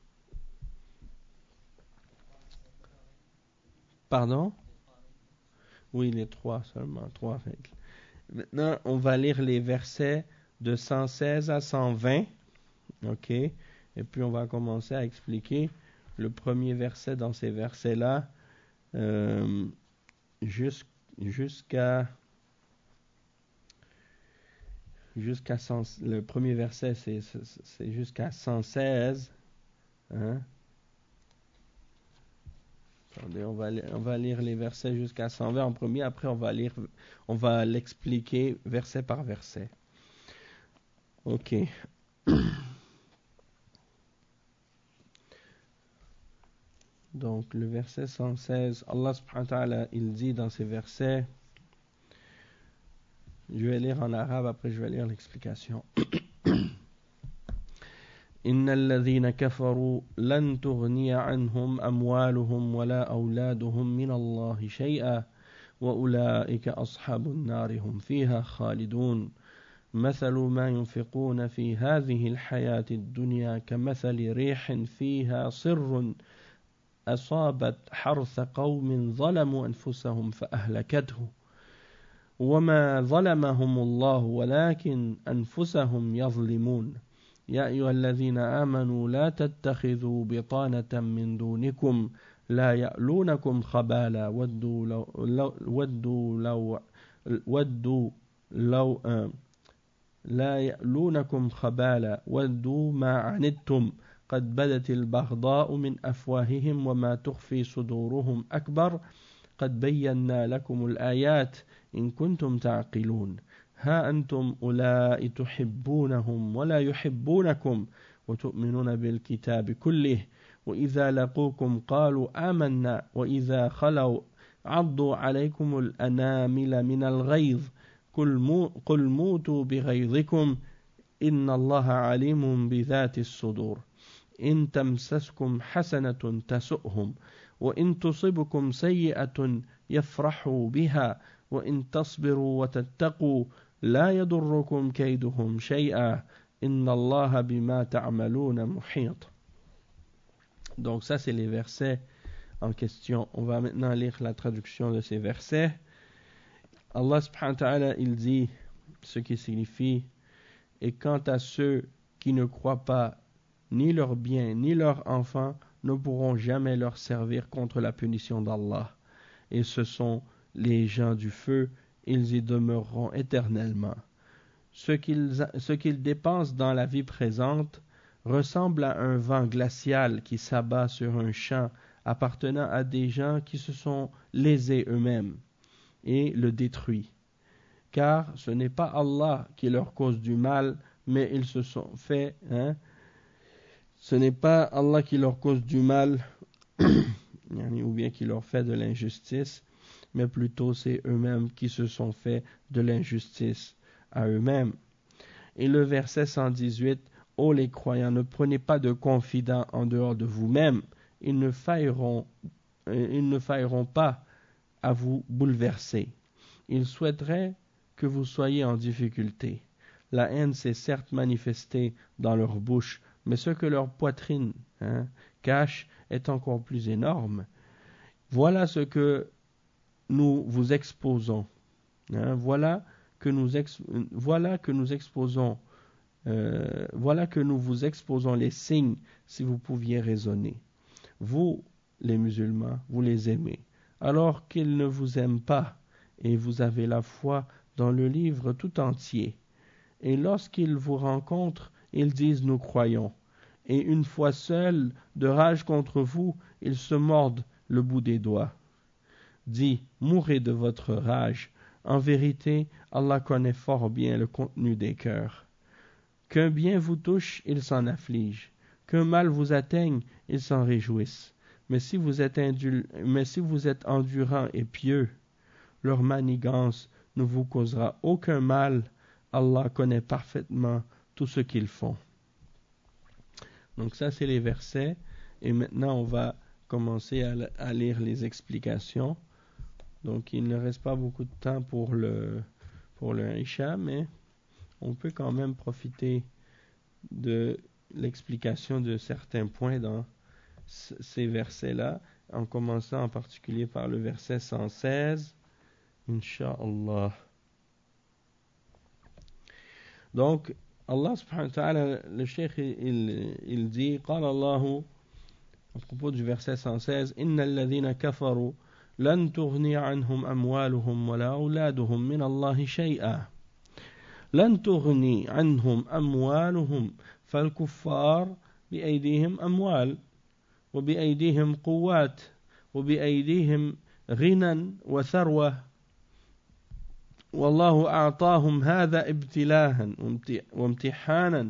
Pardon? Oui, les 3 seulement, 3 règles. Maintenant, on va lire les versets de 116 à 120. Ok? Et puis on va commencer à expliquer le premier verset dans ces versets-là jusqu'à le premier verset c'est jusqu'à 116. Attendez, on va lire les versets jusqu'à 120 en premier, après on va l'expliquer verset par verset. Ok. Donc le verset 116, Allah subhanahu wa ta'ala, il dit dans ces versets, je vais lire en arabe, après je vais lire l'explication. إن الذين كفروا لن تغني عنهم أموالهم ولا أولادهم من الله شيئا وأولئك أصحاب النار هم فيها خالدون مثل ما ينفقون في هذه الحياة الدنيا كمثل ريح فيها صر أصابت حرث قوم ظلموا أنفسهم فأهلكته وما ظلمهم الله ولكن أنفسهم يظلمون يا أيها الذين آمنوا لا تتخذوا بطانة من دونكم لا يألونكم خبالا لا يألونكم خبالا ودوا ما عنتم قد بدت البغضاء من أفواههم وما تخفي صدورهم أكبر قد بينا لكم الآيات إن كنتم تعقلون ها أنتم أولئك تحبونهم ولا يحبونكم وتؤمنون بالكتاب كله وإذا لقوكم قالوا آمنا وإذا خلوا عضوا عليكم الأنامل من الغيظ قل موتوا بغيظكم إن الله عليم بذات الصدور إن تمسسكم حسنة تسؤهم وإن تصبكم سيئة يفرحوا بها وإن تصبروا وتتقوا لا يضركم كيدهم شيئا إن الله بما تعملون محيط. Donc ça c'est les versets en question. On va maintenant lire la traduction de ces versets. Allah subhanahu wa ta'ala il dit ce qui signifie et quant à ceux qui ne croient pas ni leurs biens ni leurs enfants ne pourront jamais leur servir contre la punition d'Allah et ce sont les gens du feu, ils y demeureront éternellement. ce qu'ils dépensent dans la vie présente ressemble à un vent glacial qui s'abat sur un champ appartenant à des gens qui se sont lésés eux-mêmes et le détruit. Car ce n'est pas Allah qui leur cause du mal, mais ils se sont fait, ce n'est pas Allah qui leur cause du mal, ou bien qui leur fait de l'injustice, mais plutôt c'est eux-mêmes qui se sont fait de l'injustice à eux-mêmes. Et le verset 118, ô les croyants, ne prenez pas de confidents en dehors de vous-même, ils ne failleront pas à vous bouleverser. Ils souhaiteraient que vous soyez en difficulté. La haine s'est certes manifestée dans leur bouche, mais ce que leur poitrine cache est encore plus énorme. Voilà ce que nous vous exposons. Voilà que nous vous exposons les signes si vous pouviez raisonner. Vous, les musulmans, vous les aimez, alors qu'ils ne vous aiment pas, et vous avez la foi dans le livre tout entier. Et lorsqu'ils vous rencontrent, ils disent nous croyons. Et une fois seuls, de rage contre vous, ils se mordent le bout des doigts. Dis, mourrez de votre rage. En vérité, Allah connaît fort bien le contenu des cœurs. Qu'un bien vous touche, ils s'en affligent. Qu'un mal vous atteigne, ils s'en réjouissent. Mais si vous êtes endurant et pieux, leur manigance ne vous causera aucun mal. Allah connaît parfaitement tout ce qu'ils font. Donc ça, c'est les versets. Et maintenant, on va commencer à lire les explications. Donc, il ne reste pas beaucoup de temps pour le Isha, mais on peut quand même profiter de l'explication de certains points dans ces versets-là, en commençant en particulier par le verset 116. Inch'Allah. Donc, Allah subhanahu wa ta'ala, le cheikh, il dit, قال الله, à propos du verset 116, إن الذين كفروا لن تغني عنهم أموالهم ولا أولادهم من الله شيئا. لن تغني عنهم أموالهم، فالكفار بأيديهم أموال وبأيديهم قوات وبأيديهم غنى وثروة، والله أعطاهم هذا ابتلاء وامتحانا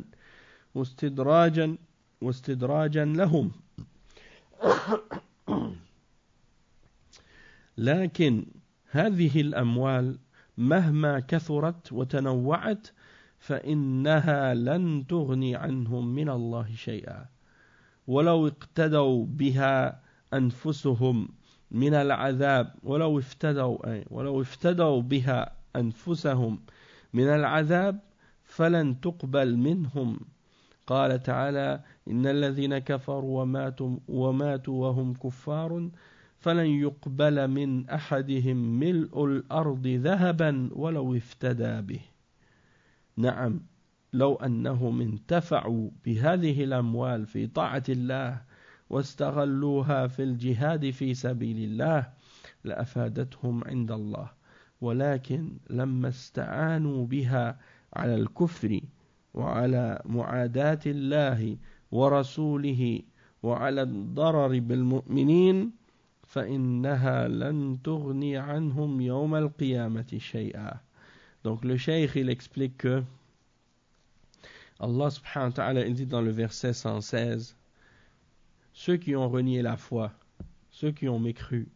واستدراجا لهم. لكن هذه الأموال مهما كثرت وتنوعت فإنها لن تغني عنهم من الله شيئا، ولو اقتدوا بها أنفسهم من العذاب ولو افتدوا بها أنفسهم من العذاب فلن تقبل منهم. قال تعالى إن الذين كفروا وماتوا وهم كفار فلن يقبل من أحدهم ملء الأرض ذهبا ولو افتدى به. نعم، لو أنهم انتفعوا بهذه الأموال في طاعة الله واستغلوها في الجهاد في سبيل الله لأفادتهم عند الله، ولكن لما استعانوا بها على الكفر وعلى معاداة الله ورسوله وعلى الضرر بالمؤمنين فإنها لن تغني عنهم يوم القيامة شيئا. Donc le cheikh il explique que Allah subhanahu wa ta'ala il dit dans le verset 116, ceux qui ont renié la foi, ceux qui ont mécru,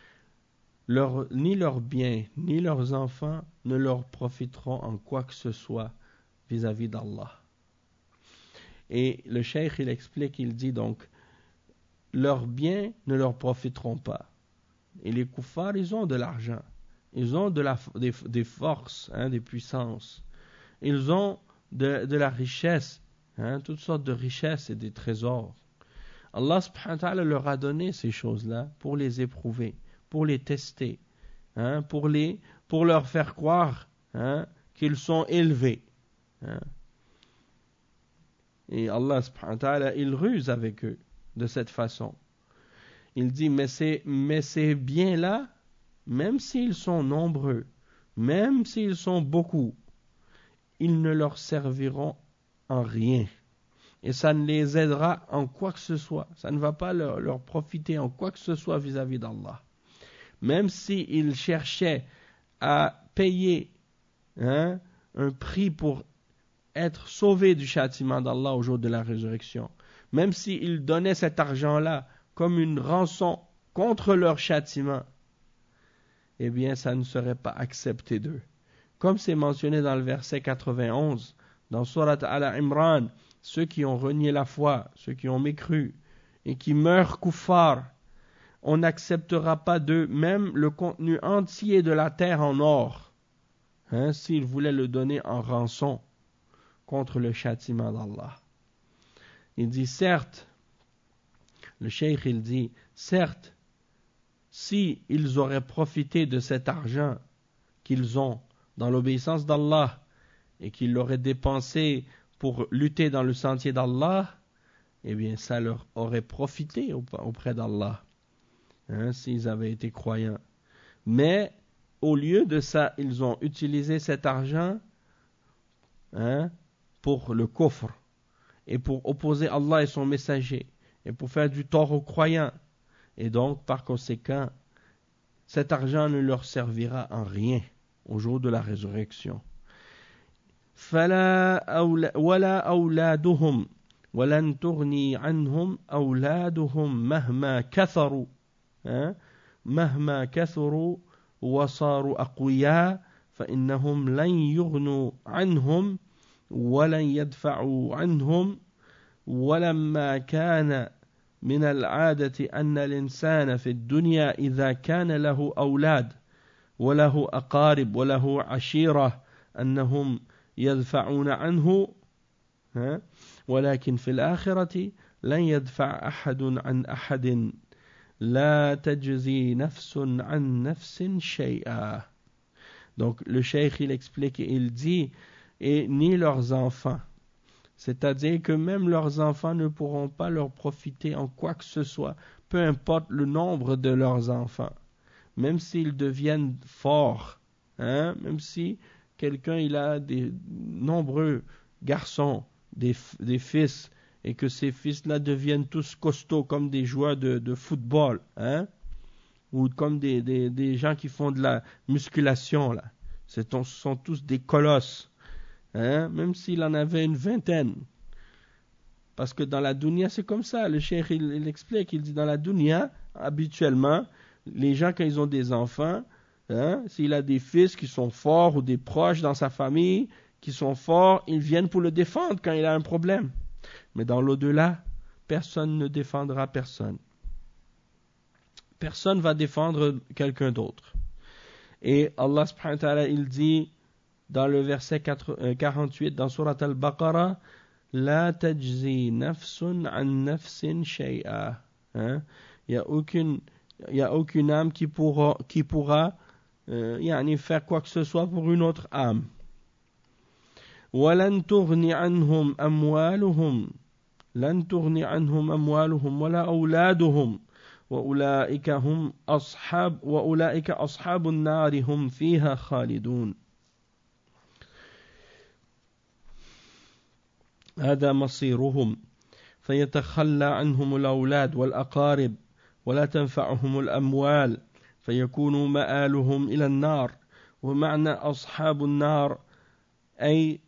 ni leurs biens ni leurs enfants ne leur profiteront en quoi que ce soit vis-à-vis d'Allah. Et le cheikh il explique, il dit donc leurs biens ne leur profiteront pas. Et les kuffars, ils ont de l'argent, ils ont des forces, des puissances, ils ont de la richesse, toutes sortes de richesses et des trésors. Allah subhanahu wa ta'ala leur a donné ces choses-là pour les éprouver, pour les tester, pour leur faire croire qu'ils sont élevés. Et Allah subhanahu wa ta'ala, il ruse avec eux de cette façon. Il dit, mais ces biens-là, même s'ils sont nombreux, même s'ils sont beaucoup, ils ne leur serviront en rien. Et ça ne les aidera en quoi que ce soit. Ça ne va pas leur profiter en quoi que ce soit vis-à-vis d'Allah. Même s'ils cherchaient à payer un prix pour être sauvés du châtiment d'Allah au jour de la résurrection, même s'ils donnaient cet argent-là comme une rançon contre leur châtiment, eh bien ça ne serait pas accepté d'eux. Comme c'est mentionné dans le verset 91, dans Surat Al-Imran, ceux qui ont renié la foi, ceux qui ont mécru et qui meurent kuffar, on n'acceptera pas d'eux même le contenu entier de la terre en or, s'ils voulaient le donner en rançon contre le châtiment d'Allah. Il dit certes, le cheikh il dit, certes, si ils auraient profité de cet argent qu'ils ont dans l'obéissance d'Allah et qu'ils l'auraient dépensé pour lutter dans le sentier d'Allah, eh bien ça leur aurait profité auprès d'Allah, s'ils avaient été croyants. Mais au lieu de ça, ils ont utilisé cet argent pour le kufr et pour opposer Allah et son messager et pour faire du tort aux croyants. Et donc, par conséquent, cet argent ne leur servira en rien au jour de la résurrection. ولا أولادهم ولن تغني عنهم أولادهم مهما كثروا وصاروا أقوياء فإنهم لن يغنوا عنهم ولن يدفعوا عنهم ولما كان من العادة أن الإنسان في الدنيا إذا كان له أولاد وله أقارب وله عشيرة أنهم يدفعون عنه ولكن في الآخرة لن يدفع أحد عن أحد لا تجزي نفس عن نفس شيئا. Donc le cheikh il explique et il dit et ni leurs enfants, c'est-à-dire que même leurs enfants ne pourront pas leur profiter en quoi que ce soit, peu importe le nombre de leurs enfants, même s'ils deviennent forts, même si quelqu'un il a des nombreux garçons, des fils, et que ces fils-là deviennent tous costauds comme des joueurs de football, ou comme des gens qui font de la musculation, là. Ce sont tous des colosses, même s'il en avait une vingtaine. Parce que dans la dunya, c'est comme ça. Le cheikh, il explique, il dit dans la dunya, habituellement, les gens, quand ils ont des enfants, s'il a des fils qui sont forts ou des proches dans sa famille qui sont forts, ils viennent pour le défendre quand il a un problème. Mais dans l'au-delà, personne ne défendra personne. Personne va défendre quelqu'un d'autre. Et Allah subhanahu wa ta'ala, il dit dans le verset 48 dans Surat Al-Baqarah, La tajzi nafsun an nafsin shay'a. Il n'y a aucune âme qui pourra faire quoi que ce soit pour une autre âme. وَلَن تُغْنِ عَنْهُمْ أَمْوَالُهُمْ لَن تُغْنِ عَنْهُمْ أَمْوَالُهُمْ وَلَا أَوْلَادُهُمْ وَأُولَئِكَ أَصْحَابُ النَّارِ هُمْ فِيهَا خَالِدُونَ. هذا مصيرهم فيتخلى عنهم الأولاد والأقارب ولا تنفعهم الأموال فيكونوا مآلهم إلى النار. ومعنى أصحاب النار أي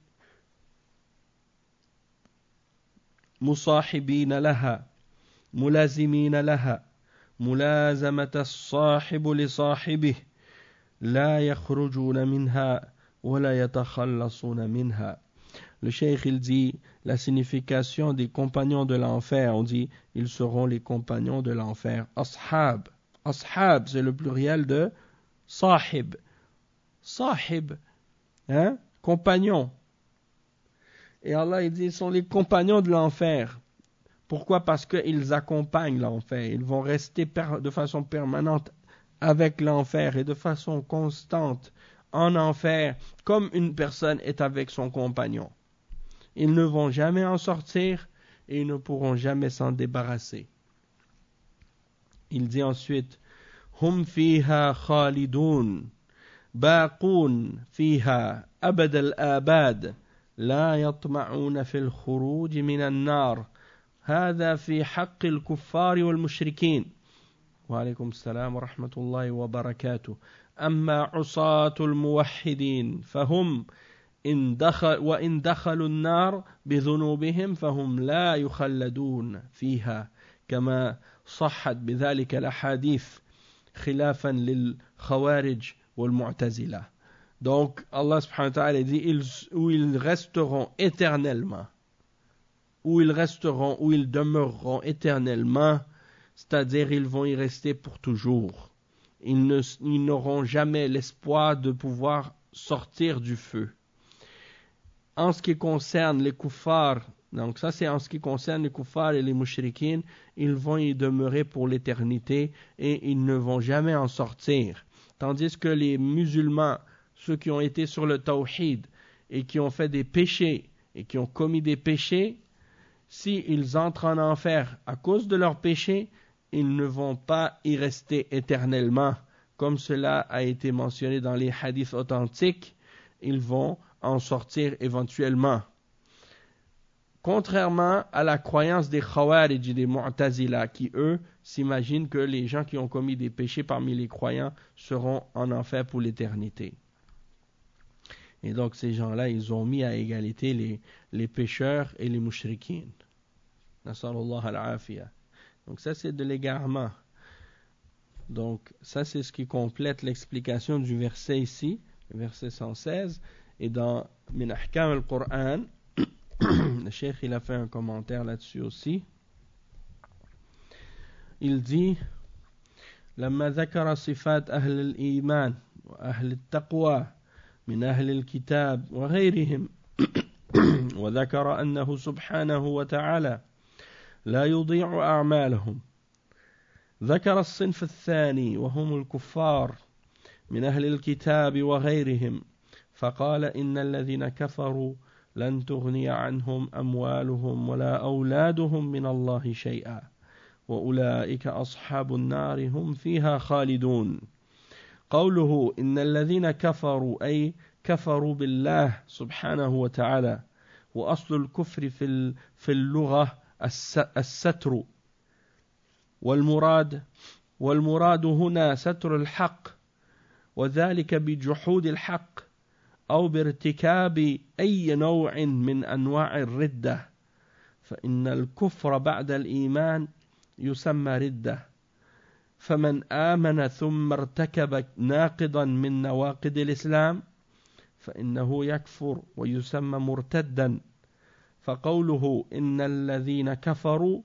مصاحبين لها ملازمين لها ملازمة الصاحب لصاحبه لا يخرجون منها ولا يتخلصون منها. Le cheikh il dit la signification des compagnons de l'enfer, on dit ils seront les compagnons de l'enfer. Ashab, ashab c'est le pluriel de sahib, sahib, compagnon. Et Allah il dit ils sont les compagnons de l'enfer. Pourquoi? Parce qu'ils accompagnent l'enfer, ils vont rester de façon permanente avec l'enfer et de façon constante en enfer, comme une personne est avec son compagnon. Ils ne vont jamais en sortir et ils ne pourront jamais s'en débarrasser. Il dit ensuite Hum fiha khalidun baqun fiha abad al-abad لا يطمعون في الخروج من النار هذا في حق الكفار والمشركين وعليكم السلام ورحمة الله وبركاته أما عصاة الموحدين فهم وإن دخلوا النار بذنوبهم فهم لا يخلدون فيها كما صحت بذلك الأحاديث خلافا للخوارج والمعتزلة. Donc Allah subhanahu wa ta'ala dit où ils resteront éternellement, où ils demeureront éternellement, c'est-à-dire ils vont y rester pour toujours. Ils n'auront jamais l'espoir de pouvoir sortir du feu. En ce qui concerne les kuffars, donc ça c'est en ce qui concerne les kuffars et les mushrikines, ils vont y demeurer pour l'éternité et ils ne vont jamais en sortir. Tandis que les musulmans, ceux qui ont été sur le tawhid et qui ont fait des péchés et qui ont commis des péchés, s'ils entrent en enfer à cause de leurs péchés, ils ne vont pas y rester éternellement. Comme cela a été mentionné dans les hadiths authentiques, ils vont en sortir éventuellement. Contrairement à la croyance des Khawarij et des Mu'tazila qui, eux, s'imaginent que les gens qui ont commis des péchés parmi les croyants seront en enfer pour l'éternité. Et donc ces gens-là, ils ont mis à égalité les pécheurs et les mushrikines. Nasallallahu al-afiyah. Donc ça c'est de l'égarement. Donc ça c'est ce qui complète l'explication du verset ici, le verset 116. Et dans Min Ahkam al-Qur'an, le cheikh il a fait un commentaire là-dessus aussi. Il dit لما ذكر صفات أهل الإيمان وأهل التقوى من أهل الكتاب وغيرهم وذكر أنه سبحانه وتعالى لا يضيع أعمالهم ذكر الصنف الثاني وهم الكفار من أهل الكتاب وغيرهم فقال إن الذين كفروا لن تغني عنهم أموالهم ولا أولادهم من الله شيئا وأولئك أصحاب النار هم فيها خالدون. قوله إن الذين كفروا أي كفروا بالله سبحانه وتعالى وأصل الكفر في اللغة الستر والمراد هنا ستر الحق وذلك بجحود الحق أو بارتكاب أي نوع من أنواع الردة فإن الكفر بعد الإيمان يسمى ردة فمن آمن ثم ارتكب ناقضا من نواقض الإسلام فإنه يكفر ويسمى مرتدا فقوله إن الذين كفروا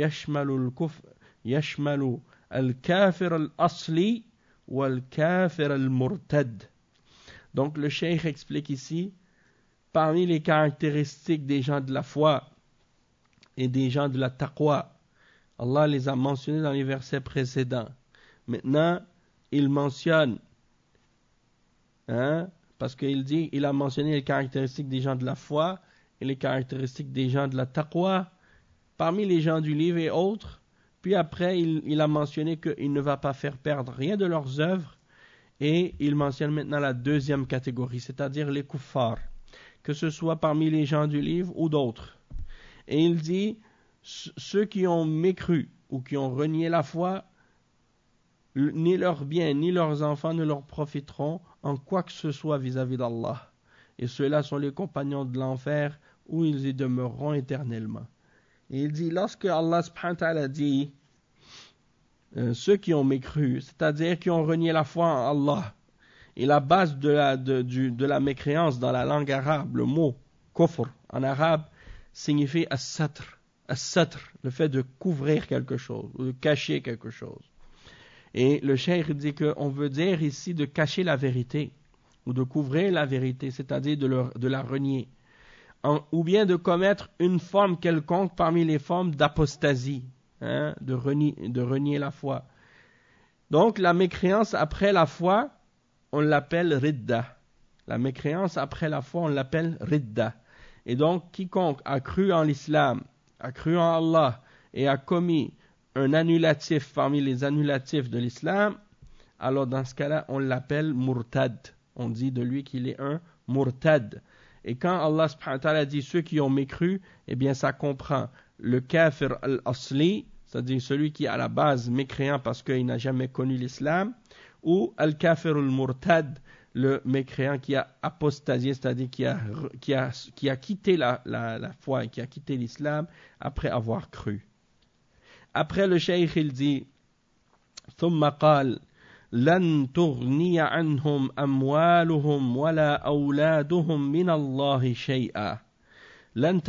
يشمل الكافر الأصلي والكافر المرتد. Donc le cheikh explique ici, parmi les caractéristiques des gens de la foi et des gens de la taqwa, Allah les a mentionnés dans les versets précédents. Maintenant, il mentionne, parce qu'il a mentionné les caractéristiques des gens de la foi et les caractéristiques des gens de la taqwa, parmi les gens du livre et autres. Puis après, il a mentionné qu'il ne va pas faire perdre rien de leurs œuvres. Et il mentionne maintenant la deuxième catégorie, c'est-à-dire les kuffars, que ce soit parmi les gens du livre ou d'autres. Et il dit, ceux qui ont mécru ou qui ont renié la foi, ni leurs biens ni leurs enfants ne leur profiteront en quoi que ce soit vis-à-vis d'Allah. Et ceux-là sont les compagnons de l'enfer où ils y demeureront éternellement. Et il dit, lorsque Allah subhanahu wa ta'ala dit ceux qui ont mécru, c'est-à-dire qui ont renié la foi en Allah, et la base de la mécréance dans la langue arabe, le mot kufr en arabe signifie as-satr, le fait de couvrir quelque chose ou de cacher quelque chose. Et le cheikh dit qu'on veut dire ici de cacher la vérité ou de couvrir la vérité, c'est-à-dire de la renier, ou bien de commettre une forme quelconque parmi les formes d'apostasie, de renier la foi. Donc la mécréance après la foi, on l'appelle ridda. La mécréance après la foi, on l'appelle ridda. Et donc quiconque a cru en l'islam, a cru en Allah et a commis un annulatif parmi les annulatifs de l'islam, alors dans ce cas-là, on l'appelle murtad. On dit de lui qu'il est un murtad. Et quand Allah subhanahu wa ta'ala dit ceux qui ont mécru, eh bien ça comprend le kafir al-asli, c'est-à-dire celui qui est à la base mécréant parce qu'il n'a jamais connu l'islam, ou al-kafir al-murtad, le mécréant qui a apostasié, c'est-à-dire qui a quitté la foi et qui a quitté l'islam après avoir cru. Après le cheikh il dit ثم قال لن تغني عنهم أموالهم ولا أولادهم من الله شيئا لن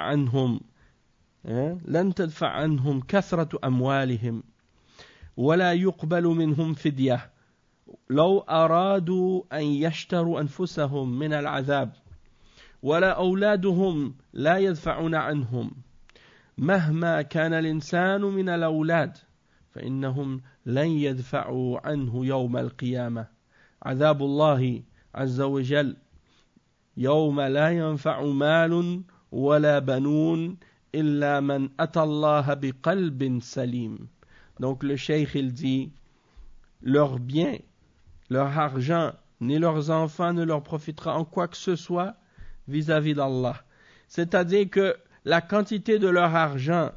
تدفع عنهم كثرة أموالهم ولا يقبل منهم فدية لو أرادوا أن يشتروا أنفسهم من العذاب ولا أولادهم لا يدفعون عنهم مهما كان الإنسان من الأولاد فإنهم لن يدفعوا عنه يوم القيامة عذاب الله عز وجل يوم لا ينفع مال ولا بنون إلا من أتى الله بقلب سليم. Donc le cheikh il dit leurs biens, leur argent, ni leurs enfants ne leur profitera en quoi que ce soit vis-à-vis d'Allah. C'est-à-dire que la quantité de leur argent,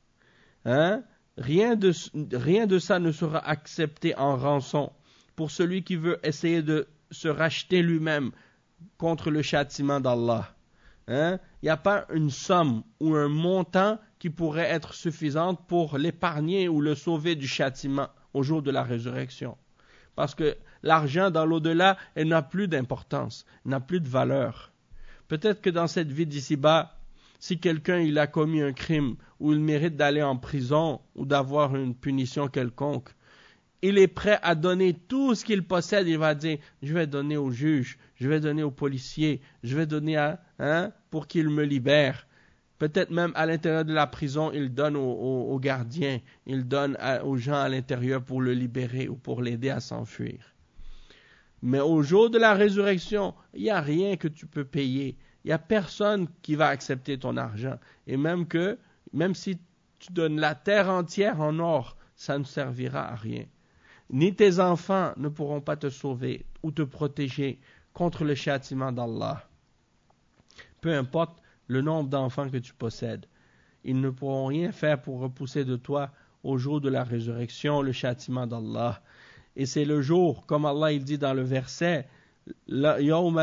rien de ça ne sera accepté en rançon pour celui qui veut essayer de se racheter lui-même contre le châtiment d'Allah. Il n'y a pas une somme ou un montant qui pourrait être suffisante pour l'épargner ou le sauver du châtiment au jour de la résurrection. Parce que l'argent dans l'au-delà, elle n'a plus d'importance, n'a plus de valeur. Peut-être que dans cette vie d'ici-bas, si quelqu'un il a commis un crime ou il mérite d'aller en prison ou d'avoir une punition quelconque, il est prêt à donner tout ce qu'il possède. Il va dire, je vais donner au juge, je vais donner au policier, je vais donner pour qu'il me libère. Peut-être même à l'intérieur de la prison, il donne aux gardiens, il donne aux gens à l'intérieur pour le libérer ou pour l'aider à s'enfuir. Mais au jour de la résurrection, il n'y a rien que tu peux payer. Il n'y a personne qui va accepter ton argent. Et même si tu donnes la terre entière en or, ça ne servira à rien. Ni tes enfants ne pourront pas te sauver ou te protéger contre le châtiment d'Allah. Peu importe le nombre d'enfants que tu possèdes, ils ne pourront rien faire pour repousser de toi au jour de la résurrection le châtiment d'Allah. Et c'est le jour, comme Allah il dit dans le verset, le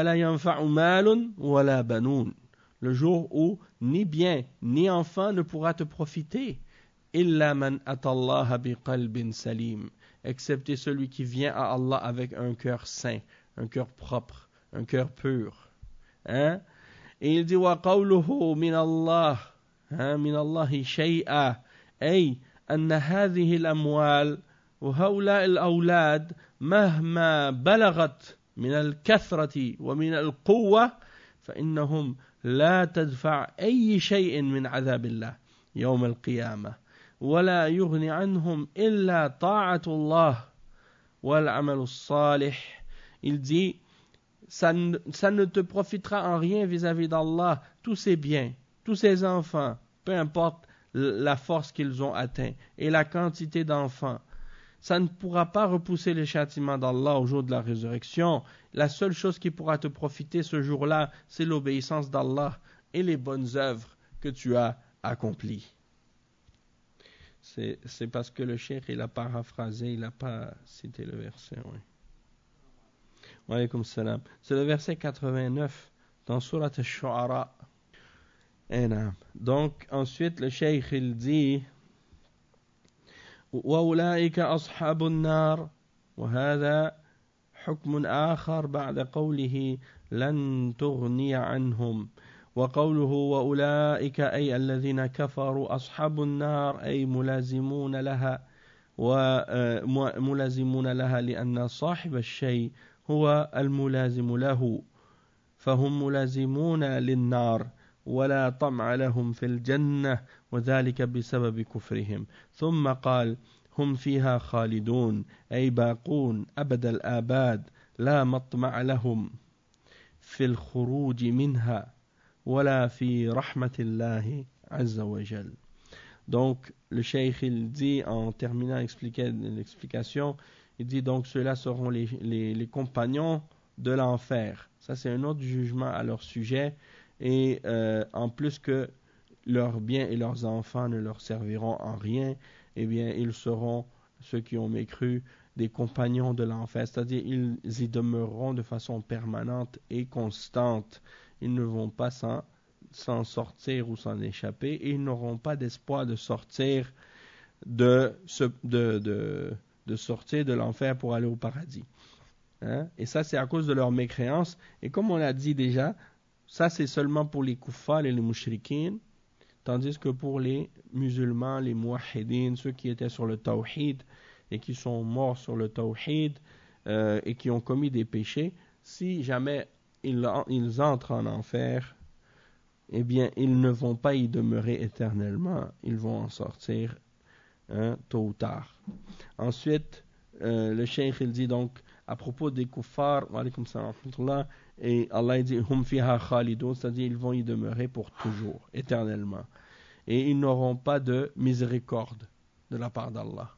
jour où ni bien ni enfant ne pourra te profiter, illa man atallaha biqalbin salim, excepté celui qui vient à Allah avec un cœur saint, un cœur propre, un cœur pur. Et il dit wa qawluhu min Allah shay'a, ay anna hadhihi al-amwal wa hawla al-awlad mahma balagat من الكثرة ومن القوة فإنهم لا تدفع أي شيء من عذاب الله يوم القيامة ولا يغني عنهم إلا طاعة الله والعمل الصالح. Il dit ça ne te profitera en rien vis-à-vis d'Allah, tous ces biens, tous ces enfants, peu importe la force qu'ils ont atteint et la quantité d'enfants, ça ne pourra pas repousser le châtiment d'Allah au jour de la résurrection. La seule chose qui pourra te profiter ce jour-là, c'est l'obéissance d'Allah et les bonnes œuvres que tu as accomplies. C'est parce que le cheikh il a paraphrasé, il n'a pas cité le verset. Oui. Wa alaykoum salam. C'est le verset 89 dans Surat al-Shu'ara. Donc ensuite le cheikh il dit وأولئك أصحاب النار وهذا حكم آخر بعد قوله لن تغني عنهم وقوله وأولئك أي الذين كفروا أصحاب النار أي ملازمون لها لأن صاحب الشيء هو الملازم له فهم ملازمون للنار ولا طمع لهم في الجنة وذلك بسبب كفرهم. ثم قال هم فيها خالدون أي باقون أبد الآباد لا مطمع لهم في الخروج منها ولا في رحمة الله عز وجل. Donc le cheikh il dit en terminant l'explication, il dit donc ceux-là seront les compagnons de l'enfer. Ça, c'est un autre jugement à leur sujet. Et en plus que leurs biens et leurs enfants ne leur serviront en rien, eh bien, ils seront, ceux qui ont mécru, des compagnons de l'enfer. C'est-à-dire, ils y demeureront de façon permanente et constante. Ils ne vont pas s'en sortir ou s'en échapper, et ils n'auront pas d'espoir de sortir sortir de l'enfer pour aller au paradis. Hein? Et ça, c'est à cause de leur mécréance. Et comme on l'a dit déjà, ça, c'est seulement pour les kuffars et les mushrikines, tandis que pour les musulmans, les muwahhidines, ceux qui étaient sur le tawhid et qui sont morts sur le tawhid et qui ont commis des péchés, si jamais ils entrent en enfer, eh bien, ils ne vont pas y demeurer éternellement, ils vont en sortir tôt ou tard. Ensuite, le cheikh il dit donc à propos des kuffars, wa alaykum salam wa rahmatullah, et Allah dit hum fiha khalidun, c'est-à-dire ils vont y demeurer pour toujours, éternellement, et ils n'auront pas de miséricorde de la part d'Allah.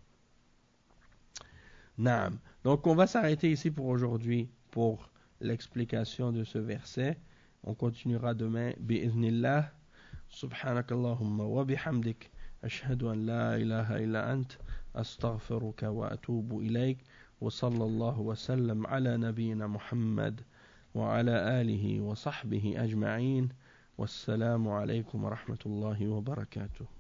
Naam. Donc on va s'arrêter ici pour aujourd'hui pour l'explication de ce verset. On continuera demain bi'idhnillah. Subhanakallahumma wa bihamdik. أشهد أن لا إله إلا أنت أستغفرك وأتوب إليك وصلى الله وسلم على نبينا محمد وعلى آله وصحبه أجمعين والسلام عليكم ورحمة الله وبركاته.